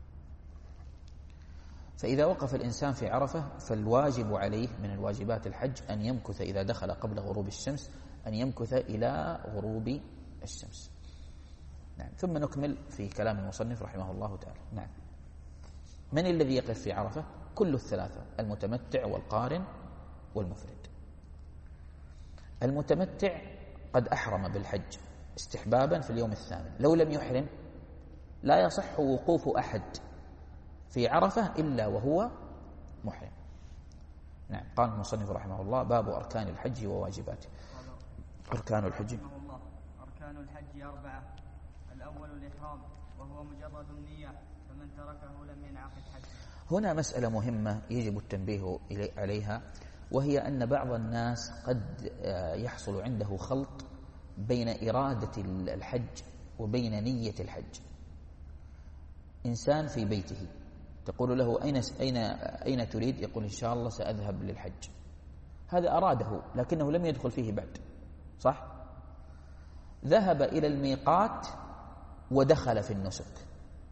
فإذا وقف الإنسان في عرفة فالواجب عليه من الواجبات الحج أن يمكث إذا دخل قبل غروب الشمس، أن يمكث إلى غروب الشمس. نعم. ثم نكمل في كلام المصنف رحمه الله تعالى. نعم. من الذي يقف في عرفة؟ كل الثلاثة: المتمتع والقارن والمفرد. المتمتع قد أحرم بالحج استحبابا في اليوم الثامن، لو لم يحرم لا يصح وقوف أحد في عرفة إلا وهو محرم. نعم. قال المصنف رحمه الله: باب أركان الحج وواجباته. أركان الحج الله أركان الحج أربعة. الأول الإحرام وهو مجرد النية، فمن تركه لم ينعقد حج. هنا مسألة مهمة يجب التنبيه عليها، وهي أن بعض الناس قد يحصل عنده خلط بين إرادة الحج وبين نية الحج. إنسان في بيته تقول له: أين أين أين تريد؟ يقول: إن شاء الله سأذهب للحج. هذا أراده لكنه لم يدخل فيه بعد، صح؟ ذهب إلى الميقات ودخل في النسك،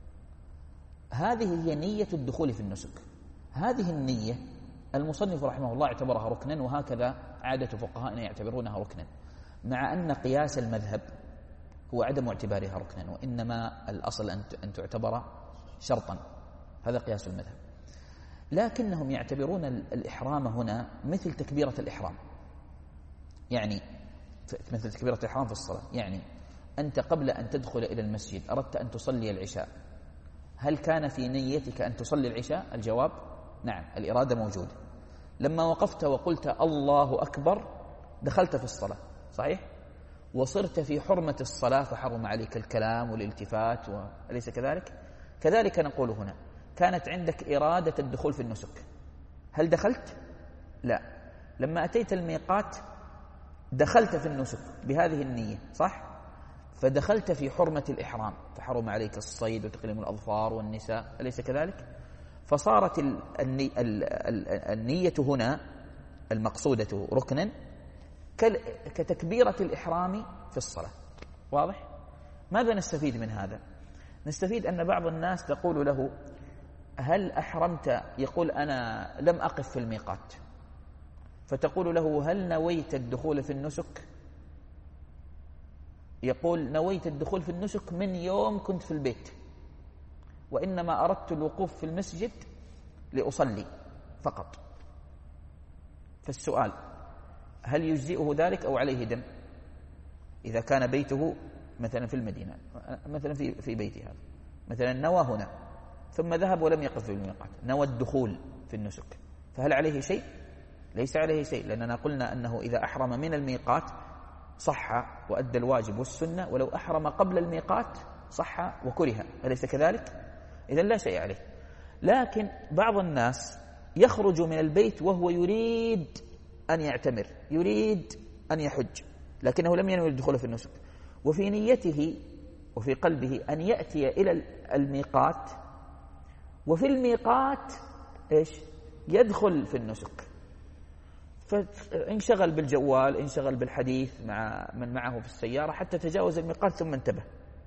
هذه هي نية الدخول في النسك. هذه النية المصنف رحمه الله اعتبرها ركنا، وهكذا عادة فقهائنا يعتبرونها ركنا، مع أن قياس المذهب هو عدم اعتبارها ركنا، وإنما الأصل أن تعتبر شرطا. هذا قياس المذهب. لكنهم يعتبرون الإحرام هنا مثل تكبيرة الإحرام، يعني مثل تكبيرة الإحرام في الصلاة. يعني أنت قبل أن تدخل إلى المسجد أردت أن تصلي العشاء، هل كان في نيتك أن تصلي العشاء؟ الجواب: نعم، الإرادة موجودة. لما وقفت وقلت الله أكبر دخلت في الصلاة، صحيح؟ وصرت في حرمة الصلاة فحرم عليك الكلام والالتفات، أليس كذلك؟ كذلك نقول هنا: كانت عندك إرادة الدخول في النسك، هل دخلت؟ لا. لما أتيت الميقات دخلت في النسك بهذه النية، صح؟ فدخلت في حرمة الإحرام، فحرم عليك الصيد وتقليم الأظفار والنساء، أليس كذلك؟ فصارت الني... النية هنا المقصودة ركنا كتكبيرة الإحرام في الصلاة. واضح؟ ماذا نستفيد من هذا؟ نستفيد أن بعض الناس تقول له: هل أحرمت؟ يقول: أنا لم أقف في الميقات. فتقول له: هل نويت الدخول في النسك؟ يقول: نويت الدخول في النسك من يوم كنت في البيت، وإنما أردت الوقوف في المسجد لأصلي فقط. فالسؤال: هل يجزئه ذلك أو عليه دم؟ إذا كان بيته مثلا في المدينة، مثلا في في بيته هذا، مثلا نوى هنا ثم ذهب ولم يقف في الميقات، نوى الدخول في النسك، فهل عليه شيء؟ ليس عليه شيء، لأننا قلنا أنه إذا أحرم من الميقات صح وأدى الواجب والسنة، ولو أحرم قبل الميقات صح وكره، أليس كذلك؟ إذن لا شيء عليه. لكن بعض الناس يخرج من البيت وهو يريد أن يعتمر، يريد أن يحج، لكنه لم ينوي الدخول في النسك، وفي نيته وفي قلبه أن يأتي إلى الميقات، وفي الميقات إيش؟ يدخل في النسك، فانشغل بالجوال، انشغل بالحديث مع من معه في السيارة حتى تجاوز الميقات ثم انتبه.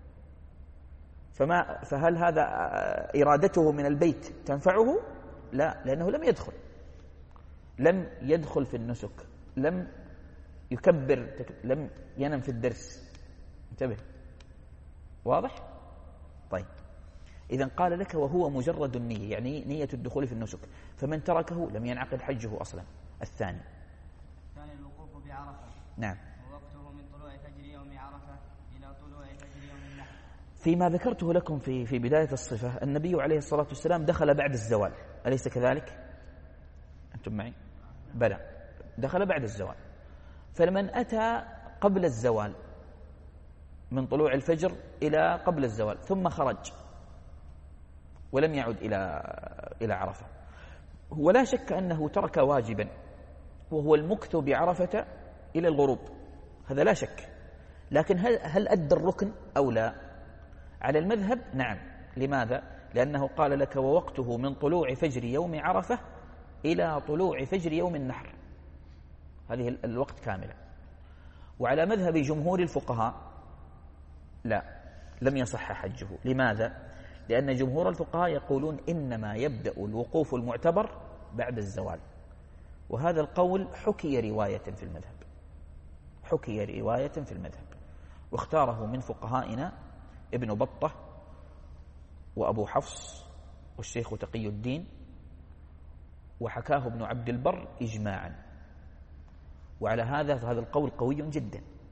فما فهل هذا إرادته من البيت تنفعه؟ لا، لأنه لم يدخل لم يدخل في النسك، لم يكبر، لم ينم في الدرس، انتبه. واضح؟ طيب، إذن قال لك: وهو مجرد النية، يعني نية الدخول في النسك، فمن تركه لم ينعقد حجه أصلا. الثاني الثاني الوقوف بعرفة. نعم. ووقته من طلوع فجر يوم عرفة إلى طلوع فجر يوم النحر. فيما ذكرته لكم في في بداية الصفة، النبي عليه الصلاة والسلام دخل بعد الزوال، أليس كذلك؟ أنتم معي؟ بلى، دخل بعد الزوال. فلمن أتى قبل الزوال من طلوع الفجر إلى قبل الزوال ثم خرج ولم يعد إلى إلى عرفة، ولا شك أنه ترك واجبا وهو المكث بعرفة إلى الغروب، هذا لا شك. لكن هل هل أدى الركن أو لا؟ على المذهب نعم. لماذا؟ لأنه قال لك: ووقته من طلوع فجر يوم عرفة إلى طلوع فجر يوم النحر، هذه الوقت كاملة. وعلى مذهب جمهور الفقهاء لا، لم يصح حجه. لماذا؟ لأن جمهور الفقهاء يقولون إنما يبدأ الوقوف المعتبر بعد الزوال، وهذا القول حكي رواية في المذهب، حكي رواية في المذهب واختاره من فقهائنا ابن بطة وأبو حفص والشيخ تقي الدين، وحكاه ابن عبد البر إجماعا. وعلى هذا فهذا القول قوي جدا،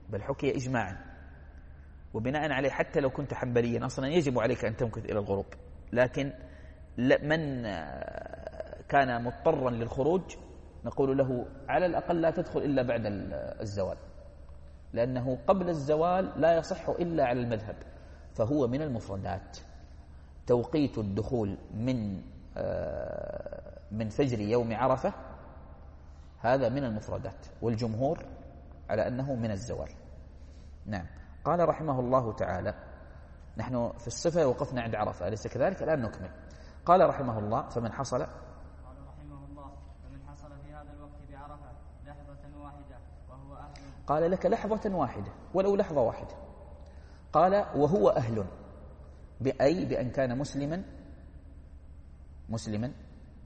بل حكي إجماعا، وبناء عليه حتى لو كنت حنبليا أصلا يجب عليك أن تمكث إلى الغروب، لكن من كان مضطرا للخروج نقول له على الأقل لا تدخل إلا بعد الزوال، لأنه قبل الزوال لا يصح إلا على المذهب، فهو من المفردات. توقيت الدخول من من فجر يوم عرفة هذا من المفردات، والجمهور على أنه من الزوال. نعم. قال رحمه الله تعالى، نحن في الصفة وقفنا عند عرفة أليس كذلك؟ الآن نكمل. قال رحمه الله فمن حصل قال رحمه الله فمن حصل في هذا الوقت بعرفة لحظة واحدة وهو أهل. قال لك لحظة واحدة ولو لحظة واحدة. قال وهو أهل، بأي بأن كان مسلما مسلما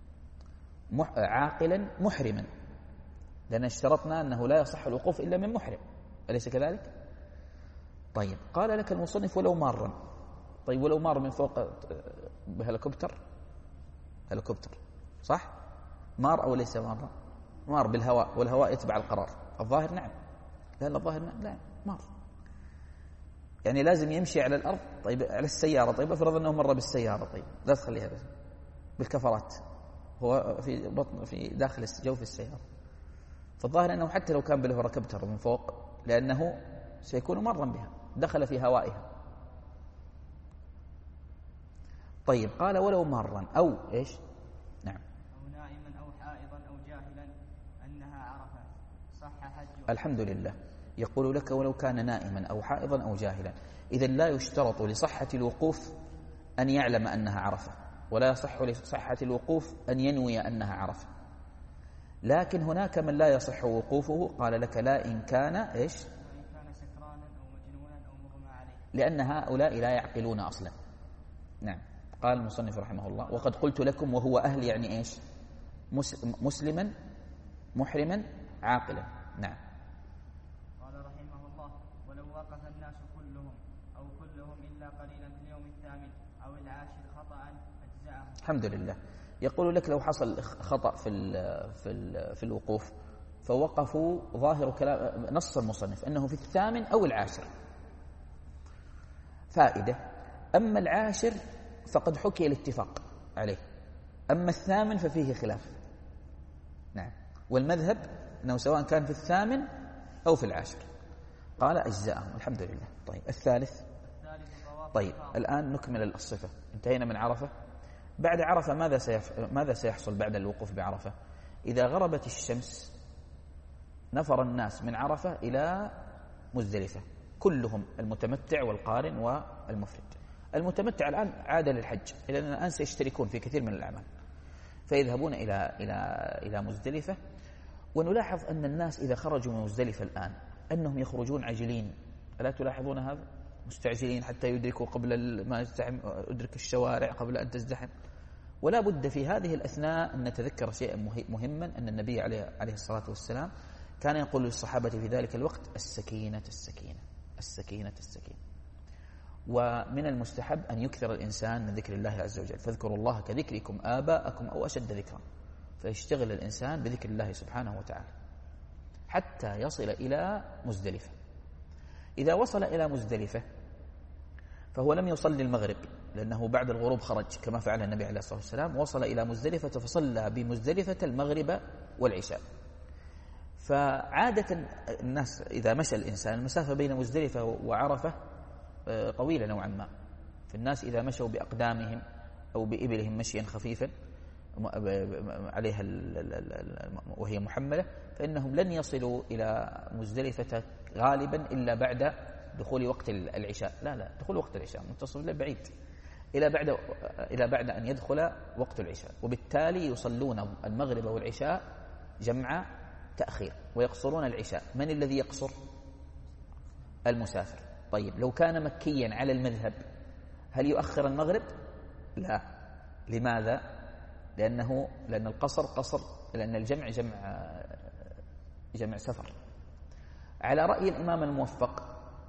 عاقلا محرما، لأن اشترطنا أنه لا يصح الوقوف إلا من محرم أليس كذلك؟ طيب قال لك المصنف ولو مارا. طيب ولو مار من فوق بهليكوبتر، هليكوبتر صح؟ مار أو ليس مارا؟ مار بالهواء، والهواء يتبع القرار. الظاهر نعم، لا لا الظاهر نعم، لا مار، يعني لازم يمشي على الأرض. طيب على السيارة، طيب افرض أنه مر بالسيارة، طيب لا تخليها بس بالكفرات، هو في بطن في داخل جوف السيارة، فالظاهر أنه حتى لو كان بالهليكوبتر من فوق لأنه سيكون مرا بها، دخل في هوائها. طيب قال ولو مارا أو إيش؟ نعم. أو نائما أو حائضا أو جاهلا أنها عرفة صح حجه. الحمد لله. يقول لك ولو كان نائما أو حائضا أو جاهلا، إذن لا يشترط لصحة الوقوف أن يعلم أنها عرفة، ولا يصح لصحة الوقوف أن ينوي أنها عرفة، لكن هناك من لا يصح وقوفه. قال لك لا إن كان إيش؟ لأن هؤلاء لا يعقلون أصلا. نعم. قال المصنف رحمه الله وقد قلت لكم وهو أهل، يعني إيش؟ مسلما محرما عاقلا. نعم. قال رحمه الله ولو وقف الناس كلهم أو كلهم إلا قليلا في اليوم الثامن أو العاشر خطأ أجزأه. الحمد لله. يقول لك لو حصل خطأ في ال في ال في الوقوف فوقفوا، ظاهر كلام نص المصنف أنه في الثامن أو العاشر. فائدة: أما العاشر فقد حكي الاتفاق عليه، أما الثامن ففيه خلاف. نعم. والمذهب أنه سواء كان في الثامن أو في العاشر. قال أجزاءهم. الحمد لله. طيب الثالث. طيب الآن نكمل الصفة. انتهينا من عرفة. بعد عرفة ماذا سيف... ماذا سيحصل بعد الوقوف بعرفة؟ إذا غربت الشمس نفر الناس من عرفة إلى مزدلفة، كلهم المتمتع والقارن والمفرد. المتمتع الآن عاد للحج، لأن الآن سيشتركون في كثير من الأعمال، فيذهبون إلى إلى إلى مزدلفة. ونلاحظ أن الناس إذا خرجوا من مزدلفة الآن أنهم يخرجون عاجلين، ألا تلاحظون هذا؟ مستعجلين حتى يدركوا قبل ما يزدحم، يدرك الشوارع قبل أن تزدحم. ولا بد في هذه الأثناء أن نتذكر شيئا مهما، أن النبي عليه عليه الصلاة والسلام كان يقول للصحابة في ذلك الوقت: السكينة السكينة السكينة السكينة. ومن المستحب أن يكثر الإنسان من ذكر الله عز وجل، فاذكروا الله كذكركم آباءكم أو أشد ذكرا، فيشتغل الإنسان بذكر الله سبحانه وتعالى حتى يصل إلى مزدلفة. إذا وصل إلى مزدلفة فهو لم يصلي المغرب، لأنه بعد الغروب خرج كما فعل النبي عليه الصلاة والسلام، وصل إلى مزدلفة فصلى بمزدلفة المغرب والعشاء. فعادة الناس إذا مشى الإنسان، المسافة بين مزدلفة وعرفة طويلة نوعا ما، فالناس إذا مشوا بأقدامهم أو بإبلهم مشيا خفيفا عليها وهي محملة، فإنهم لن يصلوا إلى مزدلفة غالبا إلا بعد دخول وقت العشاء. لا لا دخول وقت العشاء منتصف بعيد، إلى بعد إلى بعد أن يدخل وقت العشاء، وبالتالي يصلون المغرب والعشاء جمع تأخير ويقصرون العشاء. من الذي يقصر؟ المسافر. طيب لو كان مكيا على المذهب هل يؤخر المغرب؟ لا. لماذا؟ لأنه لأن القصر قصر، لأن الجمع جمع جمع سفر. على رأي الإمام الموفق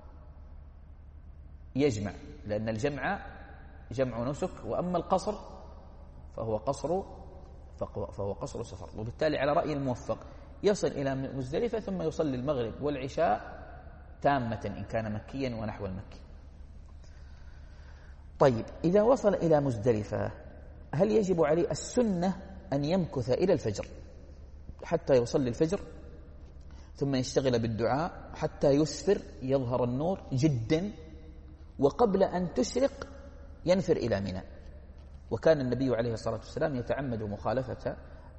يجمع، لأن الجمع جمع نسك، وأما القصر فهو قصر فهو قصر سفر. وبالتالي على رأي الموفق يصل إلى مزدلفة ثم يصلي المغرب والعشاء تامة إن كان مكيا ونحو المكي. طيب إذا وصل إلى مزدلفة هل يجب عليه؟ السنة أن يمكث إلى الفجر حتى يصلي الفجر، ثم يشتغل بالدعاء حتى يسفر يظهر النور جدا، وقبل أن تشرق ينفر إلى منى. وكان النبي عليه الصلاة والسلام يتعمد مخالفة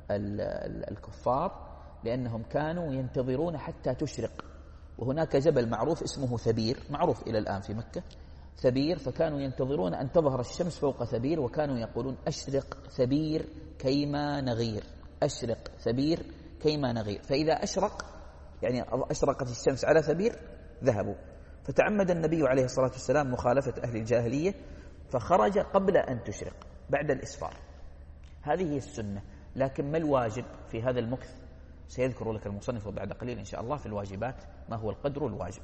الكفار لأنهم كانوا ينتظرون حتى تشرق. وهناك جبل معروف اسمه ثبير، معروف إلى الآن في مكة ثبير، فكانوا ينتظرون أن تظهر الشمس فوق ثبير، وكانوا يقولون أشرق ثبير كيما نغير، أشرق ثبير كيما نغير. فإذا أشرق يعني أشرقت الشمس على ثبير ذهبوا. فتعمد النبي عليه الصلاة والسلام مخالفة أهل الجاهلية فخرج قبل أن تشرق بعد الإسفار. هذه هي السنة. لكن ما الواجب في هذا المكث؟ سيذكر لك المصنف بعد قليل إن شاء الله في الواجبات ما هو القدر الواجب.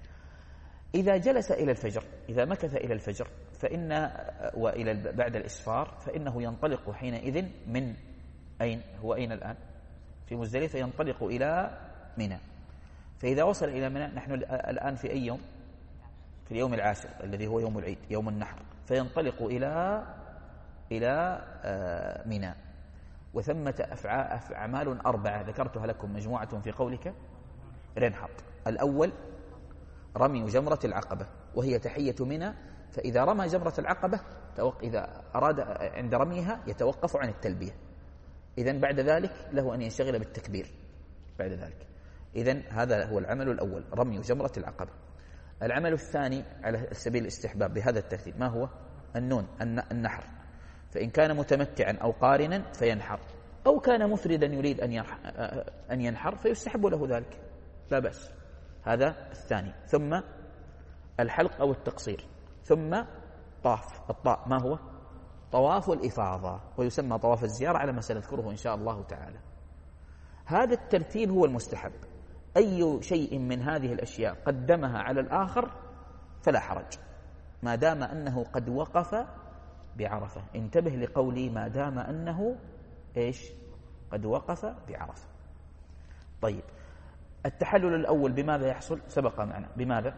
إذا جلس إلى الفجر، إذا مكث إلى الفجر فإن وإلى بعد الإسفار فإنه ينطلق حينئذ من أين؟ هو أين الآن؟ في مزدلفة. ينطلق إلى منى. فإذا وصل إلى منى، نحن الآن في أي يوم؟ في اليوم العاشر الذي هو يوم العيد، يوم النحر. فينطلق إلى إلى منى. وثمة أعمال أربعة ذكرتها لكم مجموعة في قولك رنحط. الأول رمي جمرة العقبة وهي تحية منى، فإذا رمى جمرة العقبة إذا أراد عند رميها يتوقف عن التلبية، إذن بعد ذلك له أن ينشغل بالتكبير بعد ذلك. إذن هذا هو العمل الأول، رمي جمرة العقبة. العمل الثاني على سبيل الاستحباب بهذا الترتيب ما هو؟ النون، النحر. فإن كان متمتعا أو قارنا فينحر، أو كان مفردا يريد أن ينحر فيستحب له ذلك لا بأس. هذا الثاني. ثم الحلق أو التقصير، ثم طاف. الطاء ما هو؟ طواف الإفاضة، ويسمى طواف الزيارة على ما سنذكره إن شاء الله تعالى. هذا الترتيب هو المستحب. أي شيء من هذه الأشياء قدمها على الآخر فلا حرج ما دام أنه قد وقف بعرفة. انتبه لقولي ما دام أنه إيش؟ قد وقف بعرفة. طيب التحلل الأول بماذا يحصل؟ سبق معنا بماذا؟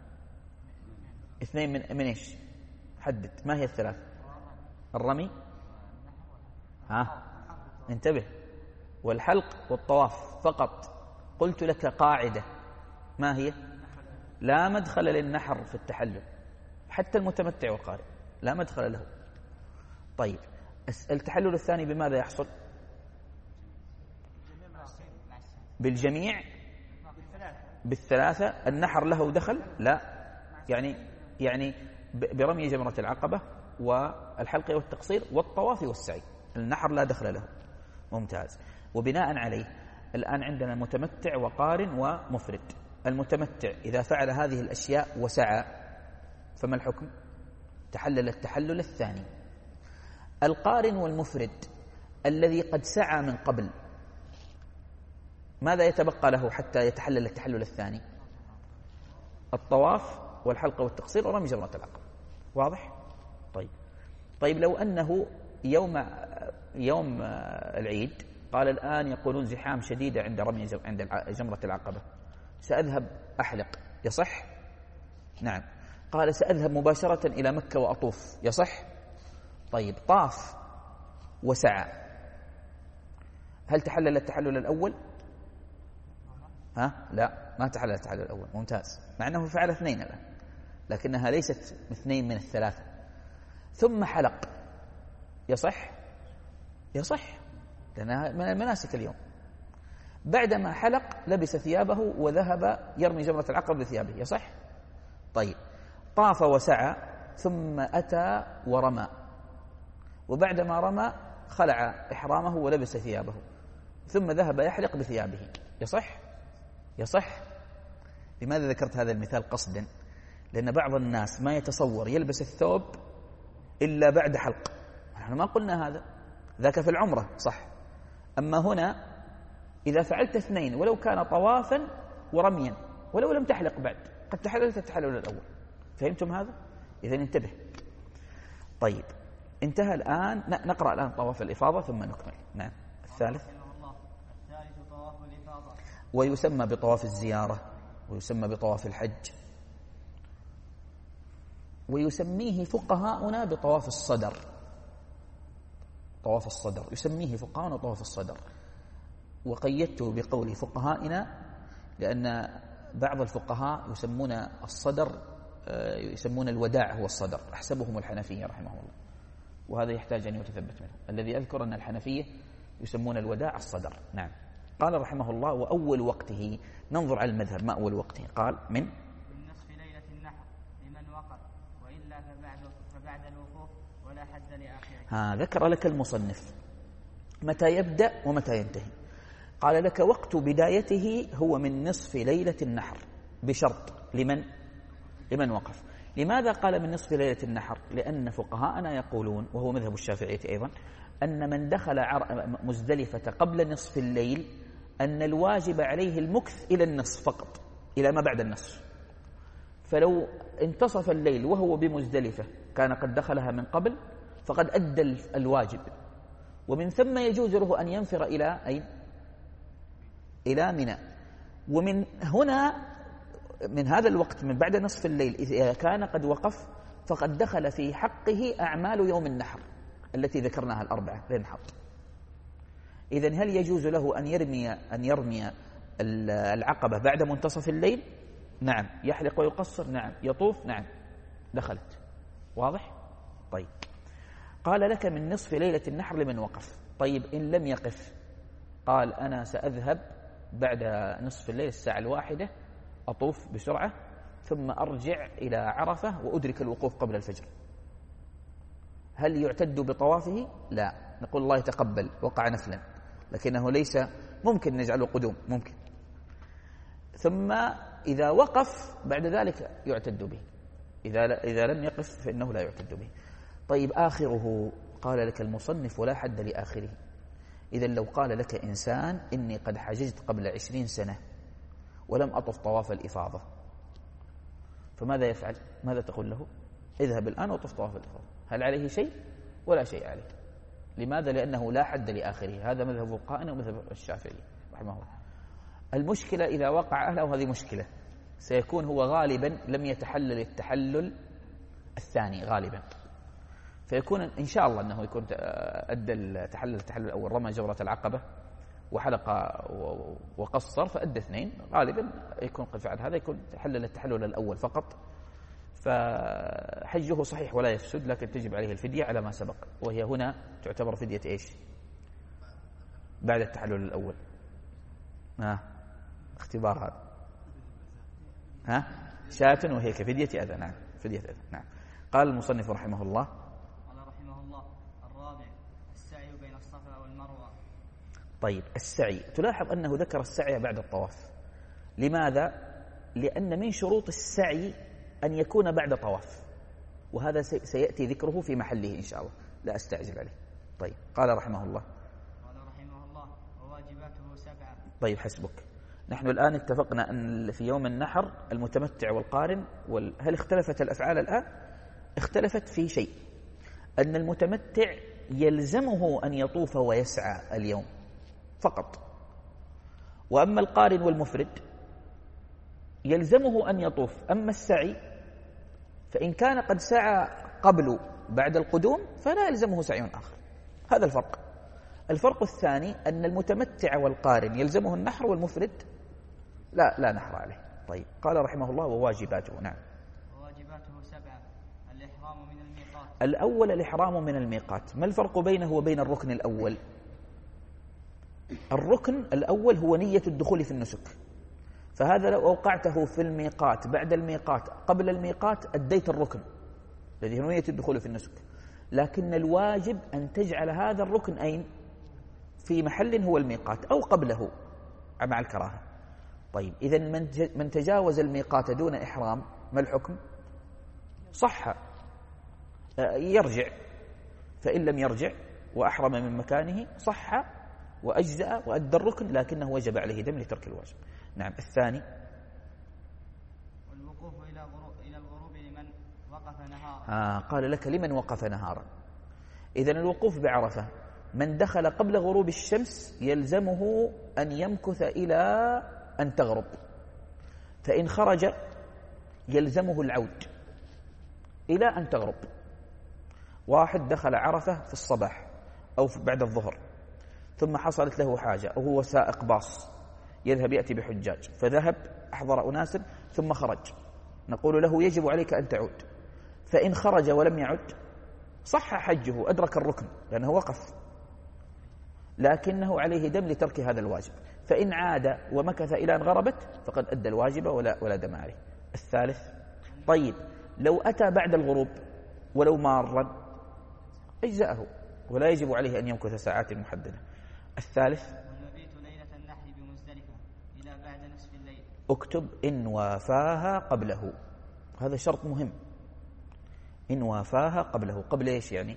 اثنين من, من إيش؟ حدد ما هي الثلاث؟ الرمي، ها انتبه، والحلق والطواف فقط. قلت لك قاعدة ما هي؟ لا مدخل للنحر في التحلل، حتى المتمتع والقارئ لا مدخل له. طيب التحلل الثاني بماذا يحصل؟ بالجميع، بالثلاثة. النحر له دخل؟ لا، يعني يعني برمي جمرة العقبة والحلق والتقصير والطواف والسعي. النحر لا دخل له. ممتاز. وبناء عليه الآن عندنا متمتع وقارن ومفرد. المتمتع إذا فعل هذه الأشياء وسعى فما الحكم؟ تحلل التحلل الثاني. القارن والمفرد الذي قد سعى من قبل ماذا يتبقى له حتى يتحلل التحلل الثاني؟ الطواف والحلق والتقصير ورمي جمرة العقبة. واضح؟ طيب طيب لو أنه يوم يوم العيد قال الآن يقولون زحام شديدة عند رمي عند جمرة العقبة، سأذهب أحلق، يصح؟ نعم. قال سأذهب مباشرة إلى مكة وأطوف، يصح؟ طيب طاف وسعى، هل تحلل التحلل الأول؟ ها؟ لا، ما تحلل التحلل الأول. ممتاز. مع أنه فعل اثنين الآن لكنها ليست اثنين من الثلاثة. ثم حلق، يصح؟ يصح لأنها من المناسك اليوم. بعدما حلق لبس ثيابه وذهب يرمي جمرة العقبة بثيابه، يصح؟ طيب طاف وسعى ثم أتى ورمى، وبعدما رمى خلع إحرامه ولبس ثيابه ثم ذهب يحلق بثيابه، يصح؟ يصح. لماذا ذكرت هذا المثال قصدا؟ لأن بعض الناس ما يتصور يلبس الثوب إلا بعد حلق. نحن ما قلنا هذا، ذاك في العمرة صح. أما هنا إذا فعلت اثنين ولو كان طوافا ورميا ولو لم تحلق بعد قد تحللت التحلل الأول. فهمتم هذا؟ إذن انتبه. طيب انتهى الآن، نقرأ الآن طواف الإفاضة ثم نكمل. نعم. الثالث الثالث طواف الإفاضة، ويسمى بطواف الزيارة ويسمى بطواف الحج، ويسميه فقهاؤنا بطواف الصدر. طواف الصدر يسميه فقهاؤنا طواف الصدر، وقيدته بقول فقهائنا لأن بعض الفقهاء يسمون الصدر يسمون الوداع هو الصدر، أحسبهم الحنفية رحمه الله، وهذا يحتاج أن يتثبت منه. الذي أذكر أن الحنفية يسمون الوداع الصدر. نعم. قال رحمه الله: وأول وقته، ننظر على المذهب ما أول وقته. قال من من نصف ليلة النحر لمن وقف، وإلا فبعد فبعد الوقوف ولا حد لآخره. ها ذكر لك المصنف متى يبدأ ومتى ينتهي. قال لك: وقت بدايته هو من نصف ليلة النحر بشرط لمن لمن وقف. لماذا قال من نصف ليلة النحر؟ لأن فقهاءنا يقولون، وهو مذهب الشافعية أيضا، أن من دخل مزدلفة قبل نصف الليل أن الواجب عليه المكث إلى النصف فقط، إلى ما بعد النصف. فلو انتصف الليل وهو بمزدلفة كان قد دخلها من قبل فقد أدى الواجب، ومن ثم يجوز له أن ينفر إلى أين؟ إلى منى. ومن هنا من هذا الوقت من بعد نصف الليل إذا كان قد وقف فقد دخل في حقه أعمال يوم النحر التي ذكرناها الأربعة لينحط. إذن هل يجوز له أن يرمي أن يرمي العقبة بعد منتصف الليل؟ نعم. يحلق ويقصر؟ نعم. يطوف؟ نعم. دخلت. واضح؟ طيب. قال لك من نصف ليلة النحر لمن وقف. طيب إن لم يقف؟ قال: أنا سأذهب بعد نصف الليل الساعة الواحدة أطوف بسرعة ثم أرجع إلى عرفة وأدرك الوقوف قبل الفجر. هل يعتد بطوافه؟ لا، نقول الله يتقبل، وقع نفلا، لكنه ليس ممكن نجعله قدوم، ممكن. ثم إذا وقف بعد ذلك يعتد به، إذا إذا لم يقف فإنه لا يعتد به. طيب آخره، قال لك المصنف: ولا حد لآخره. إذا لو قال لك إنسان: إني قد حججت قبل عشرين سنة ولم أطف طواف الإفاضة، فماذا يفعل؟ ماذا تقول له؟ اذهب الآن وطف طواف الإفاضة. هل عليه شيء؟ ولا شيء عليه. لماذا؟ لأنه لا حد لآخره. هذا مذهب فقهاءنا ومذهب الشافعي رحمه الله. المشكلة إذا وقع أهله، وهذه مشكلة، سيكون هو غالبا لم يتحلل التحلل الثاني غالبا، فيكون إن شاء الله أنه يكون أدى التحلل التحلل الأول، رمى جورة العقبة وحلق وقصر فأدى اثنين، غالبا يكون قد فعل هذا، يكون تحلل التحلل الأول فقط، فحجه صحيح ولا يفسد، لكن تجب عليه الفدية على ما سبق، وهي هنا تعتبر فدية إيش؟ بعد التحلل الأول. ها اختبار هذا. ها شاة وهي كفدية أذى. نعم، فدية أذى. نعم. قال المصنف رحمه الله: قال رحمه الله: الرابع السعي بين الصفا والمروة. طيب السعي، تلاحظ أنه ذكر السعي بعد الطواف. لماذا؟ لأن من شروط السعي أن يكون بعد طواف، وهذا سيأتي ذكره في محله إن شاء الله، لا أستعجل عليه. طيب قال رحمه الله: قال رحمه الله: وواجباته سبعة. طيب حسبك. نحن الآن اتفقنا أن في يوم النحر المتمتع والقارن وال... هل اختلفت الأفعال الآن؟ اختلفت في شيء، أن المتمتع يلزمه أن يطوف ويسعى اليوم فقط، وأما القارن والمفرد يلزمه أن يطوف. أما السعي فإن كان قد سعى قبل بعد القدوم فلا يلزمه سعي آخر. هذا الفرق. الفرق الثاني أن المتمتع والقارن يلزمه النحر، والمفرد لا لا نحر عليه. طيب قال رحمه الله: وواجباته. نعم. وواجباته سبعة. الإحرام من الميقات. الأول الإحرام من الميقات. ما الفرق بينه وبين الركن الأول؟ الركن الأول هو نية الدخول في النسك، فهذا لو أوقعته في الميقات بعد الميقات قبل الميقات أديت الركن الذي هو نية الدخول في النسك. لكن الواجب أن تجعل هذا الركن أين؟ في محل هو الميقات أو قبله مع الكراهة. طيب إذن من تجاوز الميقات دون إحرام ما الحكم؟ صح، يرجع، فإن لم يرجع وأحرم من مكانه صح وأجزأ وأدى الركن، لكنه وجب عليه دم لترك الواجب. نعم. الثاني والوقوف إلى غروب إلى الغروب لمن وقف نهارا. آه قال لك: لمن وقف نهارا. إذن الوقوف بعرفة، من دخل قبل غروب الشمس يلزمه أن يمكث إلى أن تغرب، فإن خرج يلزمه العود إلى أن تغرب. واحد دخل عرفة في الصباح أو بعد الظهر، ثم حصلت له حاجة، أو هو سائق باص يذهب يأتي بحجاج، فذهب أحضر أناس ثم خرج، نقول له يجب عليك أن تعود. فإن خرج ولم يعد صح حجه، أدرك الركن لأنه وقف، لكنه عليه دم لترك هذا الواجب. فإن عاد ومكث إلى أن غربت فقد أدى الواجب ولا ولا دم عليه. الثالث، طيب لو أتى بعد الغروب ولو مارا أجزأه ولا يجب عليه أن يمكث ساعات محددة. الثالث، والمبيت ليلة النحر بمزدلفة إلى بعد نصف الليل. اكتب إن وافاها قبله، هذا شرط مهم. إن وافاها قبله، قبل إيش يعني؟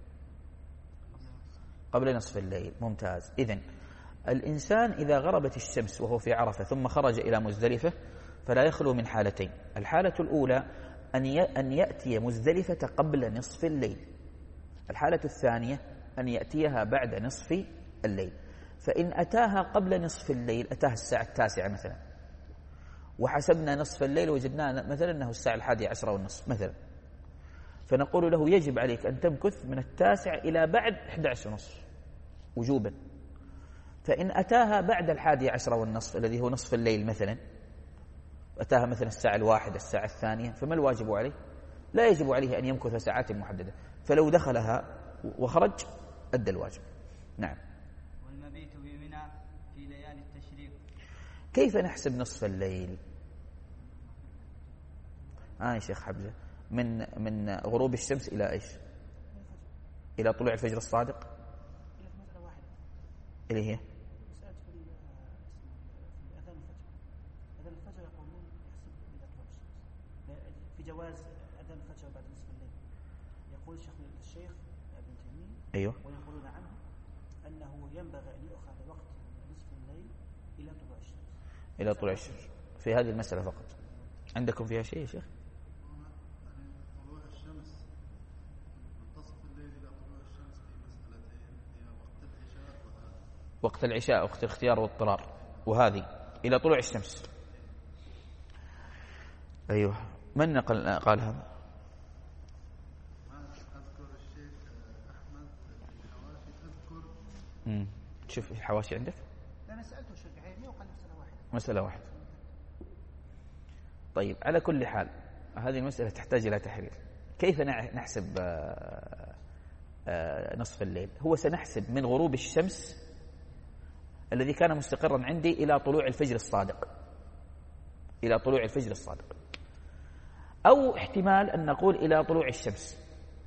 قبل نصف الليل. ممتاز. إذن الإنسان إذا غربت الشمس وهو في عرفة ثم خرج إلى مزدلفة فلا يخلو من حالتين. الحالة الأولى أن يأتي مزدلفة قبل نصف الليل. الحالة الثانية أن يأتيها بعد نصف الليل. فإن أتاها قبل نصف الليل، أتاها الساعة التاسعة مثلا، وحسبنا نصف الليل وجدنا مثلا أنه الساعة الحادية عشرة والنصف مثلا، فنقول له يجب عليك أن تمكث من التاسع إلى بعد أحد عشر ونصف وجوبا. فإن أتاها بعد الحادية عشرة والنصف الذي هو نصف الليل مثلا، أتاها مثلا الساعة الواحدة الساعة الثانية، فما الواجب عليه؟ لا يجب عليه أن يمكث ساعات محددة، فلو دخلها وخرج أدى الواجب. نعم. والمبيت بمنى في ليالي التشريق. كيف نحسب نصف الليل؟ آه يا شيخ حمزة، من من غروب الشمس إلى إيش؟ إلى طلوع الفجر الصادق. اللي هي في جواز أذان الفجر بعد نصف الليل. يقول الشيخ الشيخ ابن تيمية أيوه، ويقولون عنه أنه ينبغي أن يؤخذ وقت نصف الليل إلى طلوع الشمس. إلى طلوع الشمس في هذه المسألة فقط. عندكم فيها شيء يا شيخ؟ طلوع الشمس منتصف الليل إلى طلوع الشمس في مسألتين، هي وقت العشاء وهذا وقت العشاء، وقت الاختيار والاضطرار، وهذه إلى طلوع الشمس. أيوه، من نقل قال هذا؟ أذكر الشيخ أحمد الحواشي، أذكر امم شوف الحواشي عندك؟ أنا سألته الشيخ عيني وقال مسألة واحدة. مسألة واحدة. طيب، على كل حال هذه المسألة تحتاج إلى تحرير. كيف نحسب نصف الليل؟ هو سنحسب من غروب الشمس الذي كان مستقرا عندي إلى طلوع الفجر الصادق، إلى طلوع الفجر الصادق، أو احتمال أن نقول إلى طلوع الشمس،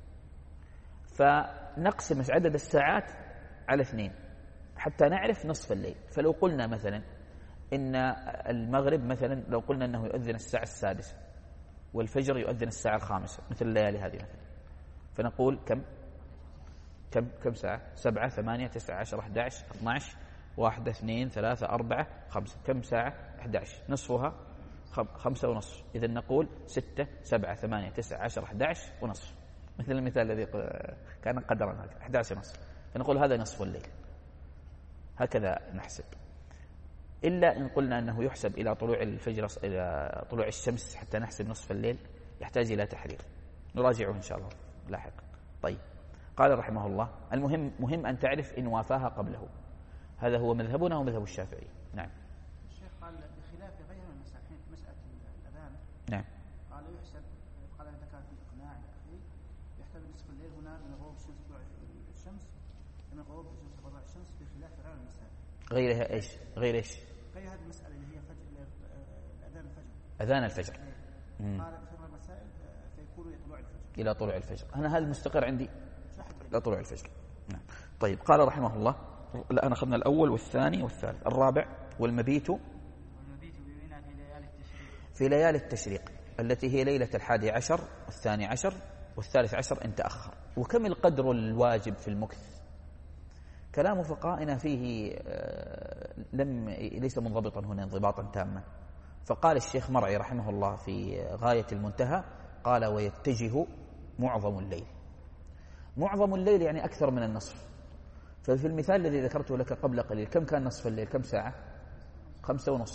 فنقسم عدد الساعات على اثنين حتى نعرف نصف الليل. فلو قلنا مثلا إن المغرب مثلا، لو قلنا أنه يؤذن الساعة السادسة والفجر يؤذن الساعة الخامسة مثل الليالي هذه مثلا، فنقول كم كم كم ساعة؟ سبعة، ثمانية، تسعة، عشرة، أحد عشر، اثنا عشر، واحدة، اثنين، ثلاثة، أربعة، خمسة. كم ساعة؟ أحد عشر، نصفها خمسة ونصف. إذا نقول ستة، سبعة، ثمانية، تسعة، عشرة، أحد عشر ونصف، مثل المثال الذي كان قدرا هكذا، أحد عشر ونصف. فنقول هذا نصف الليل، هكذا نحسب. إلا إن قلنا أنه يحسب إلى طلوع الفجر، إلى طلوع الشمس حتى نحسب نصف الليل، يحتاج إلى تحرير، نراجعه إن شاء الله لاحقا. طيب، قال رحمه الله: المهم مهم أن تعرف إن وافاها قبله. هذا هو مذهبنا ومذهب الشافعي. نعم. الشيخ قال بخلاف غير المسألة، مسألة الأذان. نعم. قال يحسب، قال إذا كان في إقناع أخي يحتاج نصف الليل هنا من غروب الشمس طلوع الشمس، من غروب الشمس طلوع الشمس، بخلاف غير المسألة. غيرها إيش؟ غير إيش؟ غير هذه المسألة اللي هي فجر، أذان الفجر. أذان الفجر. قال بخلاف المسائل فيكون يطلع الفجر. إلى طلوع الفجر. أنا هذا المستقر عندي إلى طلوع الفجر. نعم. طيب، قال رحمه الله: الآن أخذنا الأول والثاني والثالث. الرابع: والمبيت والمبيت بمنى في ليالي التشريق. في ليالي التشريق التي هي ليلة الحادي عشر والثاني عشر والثالث عشر إن تأخر. وكم القدر الواجب في المكث؟ كلام فقائنا فيه لم ليس منضبطا هنا انضباطا تاما. فقال الشيخ مرعي رحمه الله في غاية المنتهى، قال: ويتجه معظم الليل. معظم الليل يعني أكثر من النصف. ففي المثال الذي ذكرته لك قبل قليل كم كان نصف الليل؟ كم ساعة؟ خمسة ونصف.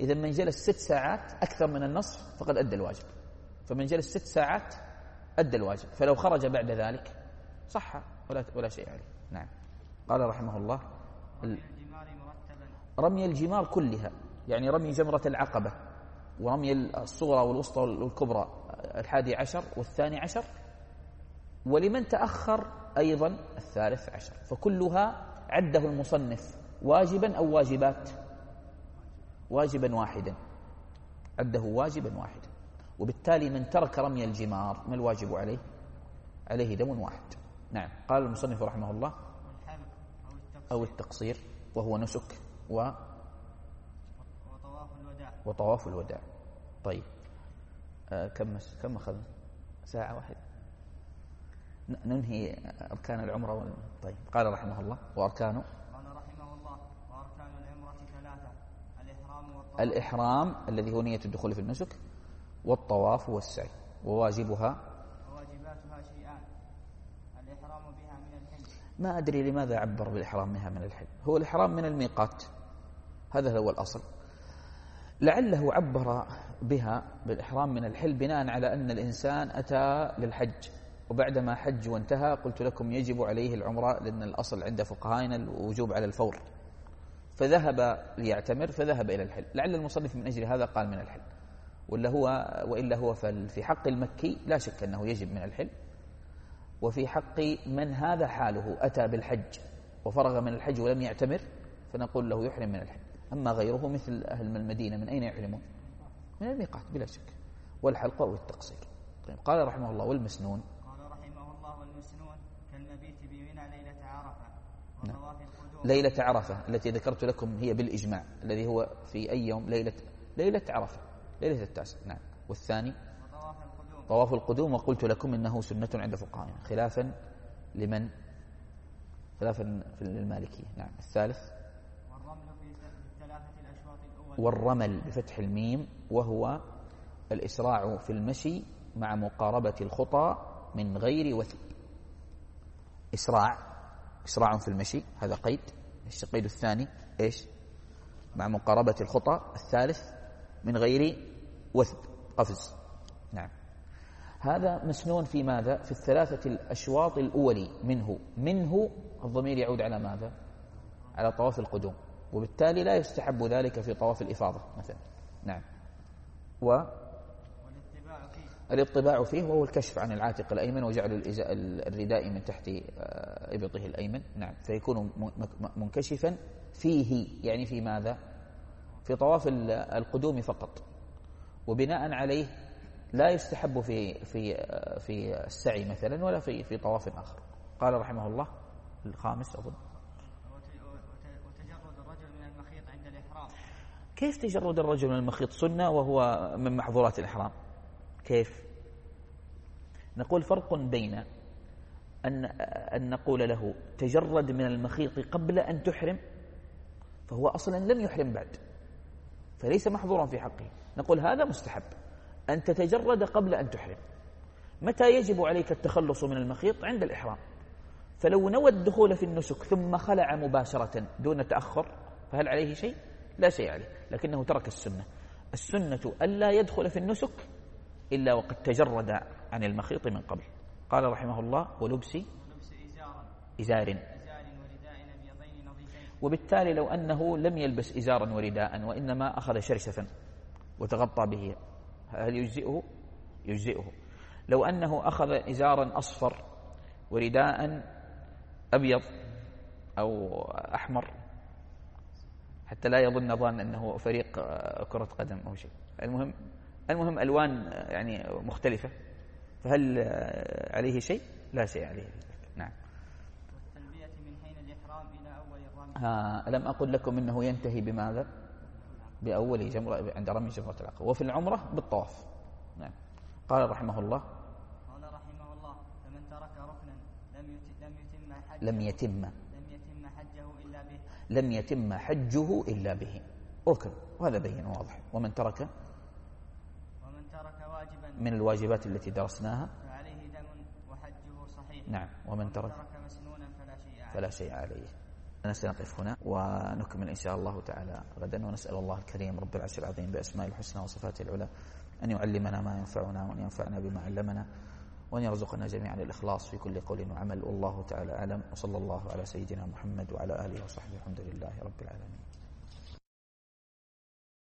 إذا من جلس ست ساعات أكثر من النصف فقد أدى الواجب، فمن جلس ست ساعات أدى الواجب، فلو خرج بعد ذلك صح ولا ولا شيء عليه. نعم. قال رحمه الله رمي الجمار كلها، يعني رمي جمرة العقبة ورمي الصغرى والوسطى والكبرى الحادي عشر والثاني عشر، ولمن تأخر أيضا الثالث عشر، فكلها عده المصنف واجبا أو واجبات؟ واجبا واحدا، عده واجبا واحدا، وبالتالي من ترك رمي الجمار ما الواجب عليه؟ عليه دم واحد. نعم. قال المصنف رحمه الله أو التقصير وهو نسك و وطواف الوداع وطواف الوداع. طيب آه كم كم أخذنا؟ ساعة واحدة ننهي أركان العمرة وال... طيب. قال رحمه الله وأركانه. قال رحمه الله وأركان العمرة ثلاثة: الإحرام والطواف. الإحرام الذي هو نية الدخول في النسك، والطواف والسعي، وواجبها وواجباتها شيئان: الإحرام بها من الحل. ما أدري لماذا عبر بالإحرام منها من الحل، هو الإحرام من الميقات، هذا هو الأصل. لعله عبر بها بالإحرام من الحل بناء على أن الإنسان أتى للحج وبعدما حج وانتهى قلت لكم يجب عليه العمرة، لأن الأصل عند فقهائنا الوجوب على الفور، فذهب ليعتمر فذهب إلى الحل. لعل المصنف من أجل هذا قال من الحل، ولا هو وإلا هو في حق المكي لا شك أنه يجب من الحل، وفي حق من هذا حاله أتى بالحج وفرغ من الحج ولم يعتمر فنقول له يحرم من الحل. أما غيره مثل أهل من المدينة من أين يحرمون؟ من الميقات بلا شك، والحلقة والتقصير. طيب. قال رحمه الله والمسنون. قال رحمه الله والمسنون كالمبيت بمنى ليلة عرفة وطواف القدوم. ليلة عرفة التي ذكرت لكم هي بالإجماع الذي هو في أي يوم؟ ليلة ليلة عرفة، ليلة التاسع. نعم. والثاني وطواف القدوم. طواف القدوم، وقلت لكم إنه سنة عند فقهائنا خلافا لمن؟ خلافا في المالكية. نعم. الثالث والرمل في ثلاثة الأشواط الأول. والرمل بفتح الميم، وهو الإسراع في المشي مع مقاربة الخطى من غير وثب. إسراع إسراع في المشي هذا قيد. القيد الثاني إيش؟ مع مقاربة الخطى. الثالث من غير وثب قفز. نعم. هذا مسنون في ماذا؟ في الثلاثة الأشواط الأولي منه. منه الضمير يعود على ماذا؟ على طواف القدوم، وبالتالي لا يستحب ذلك في طواف الإفاضة مثلا. نعم. و والاتباع فيه. الاطباع فيه وهو الكشف عن العاتق الأيمن وجعل الرداء من تحت إبطه الأيمن. نعم. فيكون منكشفا فيه، يعني في ماذا؟ في طواف القدوم فقط، وبناء عليه لا يستحب في في في السعي مثلا ولا في في طواف آخر. قال رحمه الله الخامس أظن وتجرد الرجل من المخيط عند الإحرام. كيف تجرد الرجل من المخيط؟ سنة وهو من محظورات الإحرام. كيف؟ نقول فرق بين أن أن نقول له تجرد من المخيط قبل أن تحرم، فهو أصلا لم يحرم بعد فليس محظورا في حقه. نقول هذا مستحب أن تتجرد قبل أن تحرم. متى يجب عليك التخلص من المخيط؟ عند الإحرام. فلو نوى الدخول في النسك ثم خلع مباشرة دون تأخر فهل عليه شيء؟ لا شيء عليه، لكنه ترك السنة. السنة ألا يدخل في النسك إلا وقد تجرد عن المخيط من قبل. قال رحمه الله ولبس إزار، وبالتالي لو أنه لم يلبس إزارا ورداء وإنما أخذ شرشفا وتغطى به هل يجزئه؟ يجزئه. لو أنه أخذ إزارا أصفر ورداء أبيض أو أحمر حتى لا يظن ظان أنه فريق كرة قدم أو شيء، المهم المهم ألوان يعني مختلفة، فهل عليه شيء؟ لا شيء عليه. نعم. والتلبية من حين الإحرام إلى أول الرمي. ها ألم أقل لكم إنه ينتهي بماذا؟ بأول جمرة عند رمي جمرة العقبة، وفي العمرة بالطواف. نعم. قال رحمه الله قال رحمه الله فمن ترك ركنا لم لم يتم حجه لم يتم لم يتم حجه إلا به لم يتم حجه إلا به ركن، وهذا بين واضح. ومن ترك ومن ترك واجبا من الواجبات التي درسناها فعليه دم وحجه صحيح. نعم. ومن ترك مسنونا فلا شيء عليه. فلا شيء عليه. سنقف هنا ونكمل إن شاء الله تعالى غدا، ونسأل الله الكريم رب العرش العظيم بأسماء الحسنى وصفاته العلى أن يعلمنا ما ينفعنا، وأن ينفعنا بما علمنا، وأن يرزقنا جميعا الإخلاص في كل قول وعمل. والله تعالى أعلم، وصلى الله على سيدنا محمد وعلى آله وصحبه، الحمد لله رب العالمين.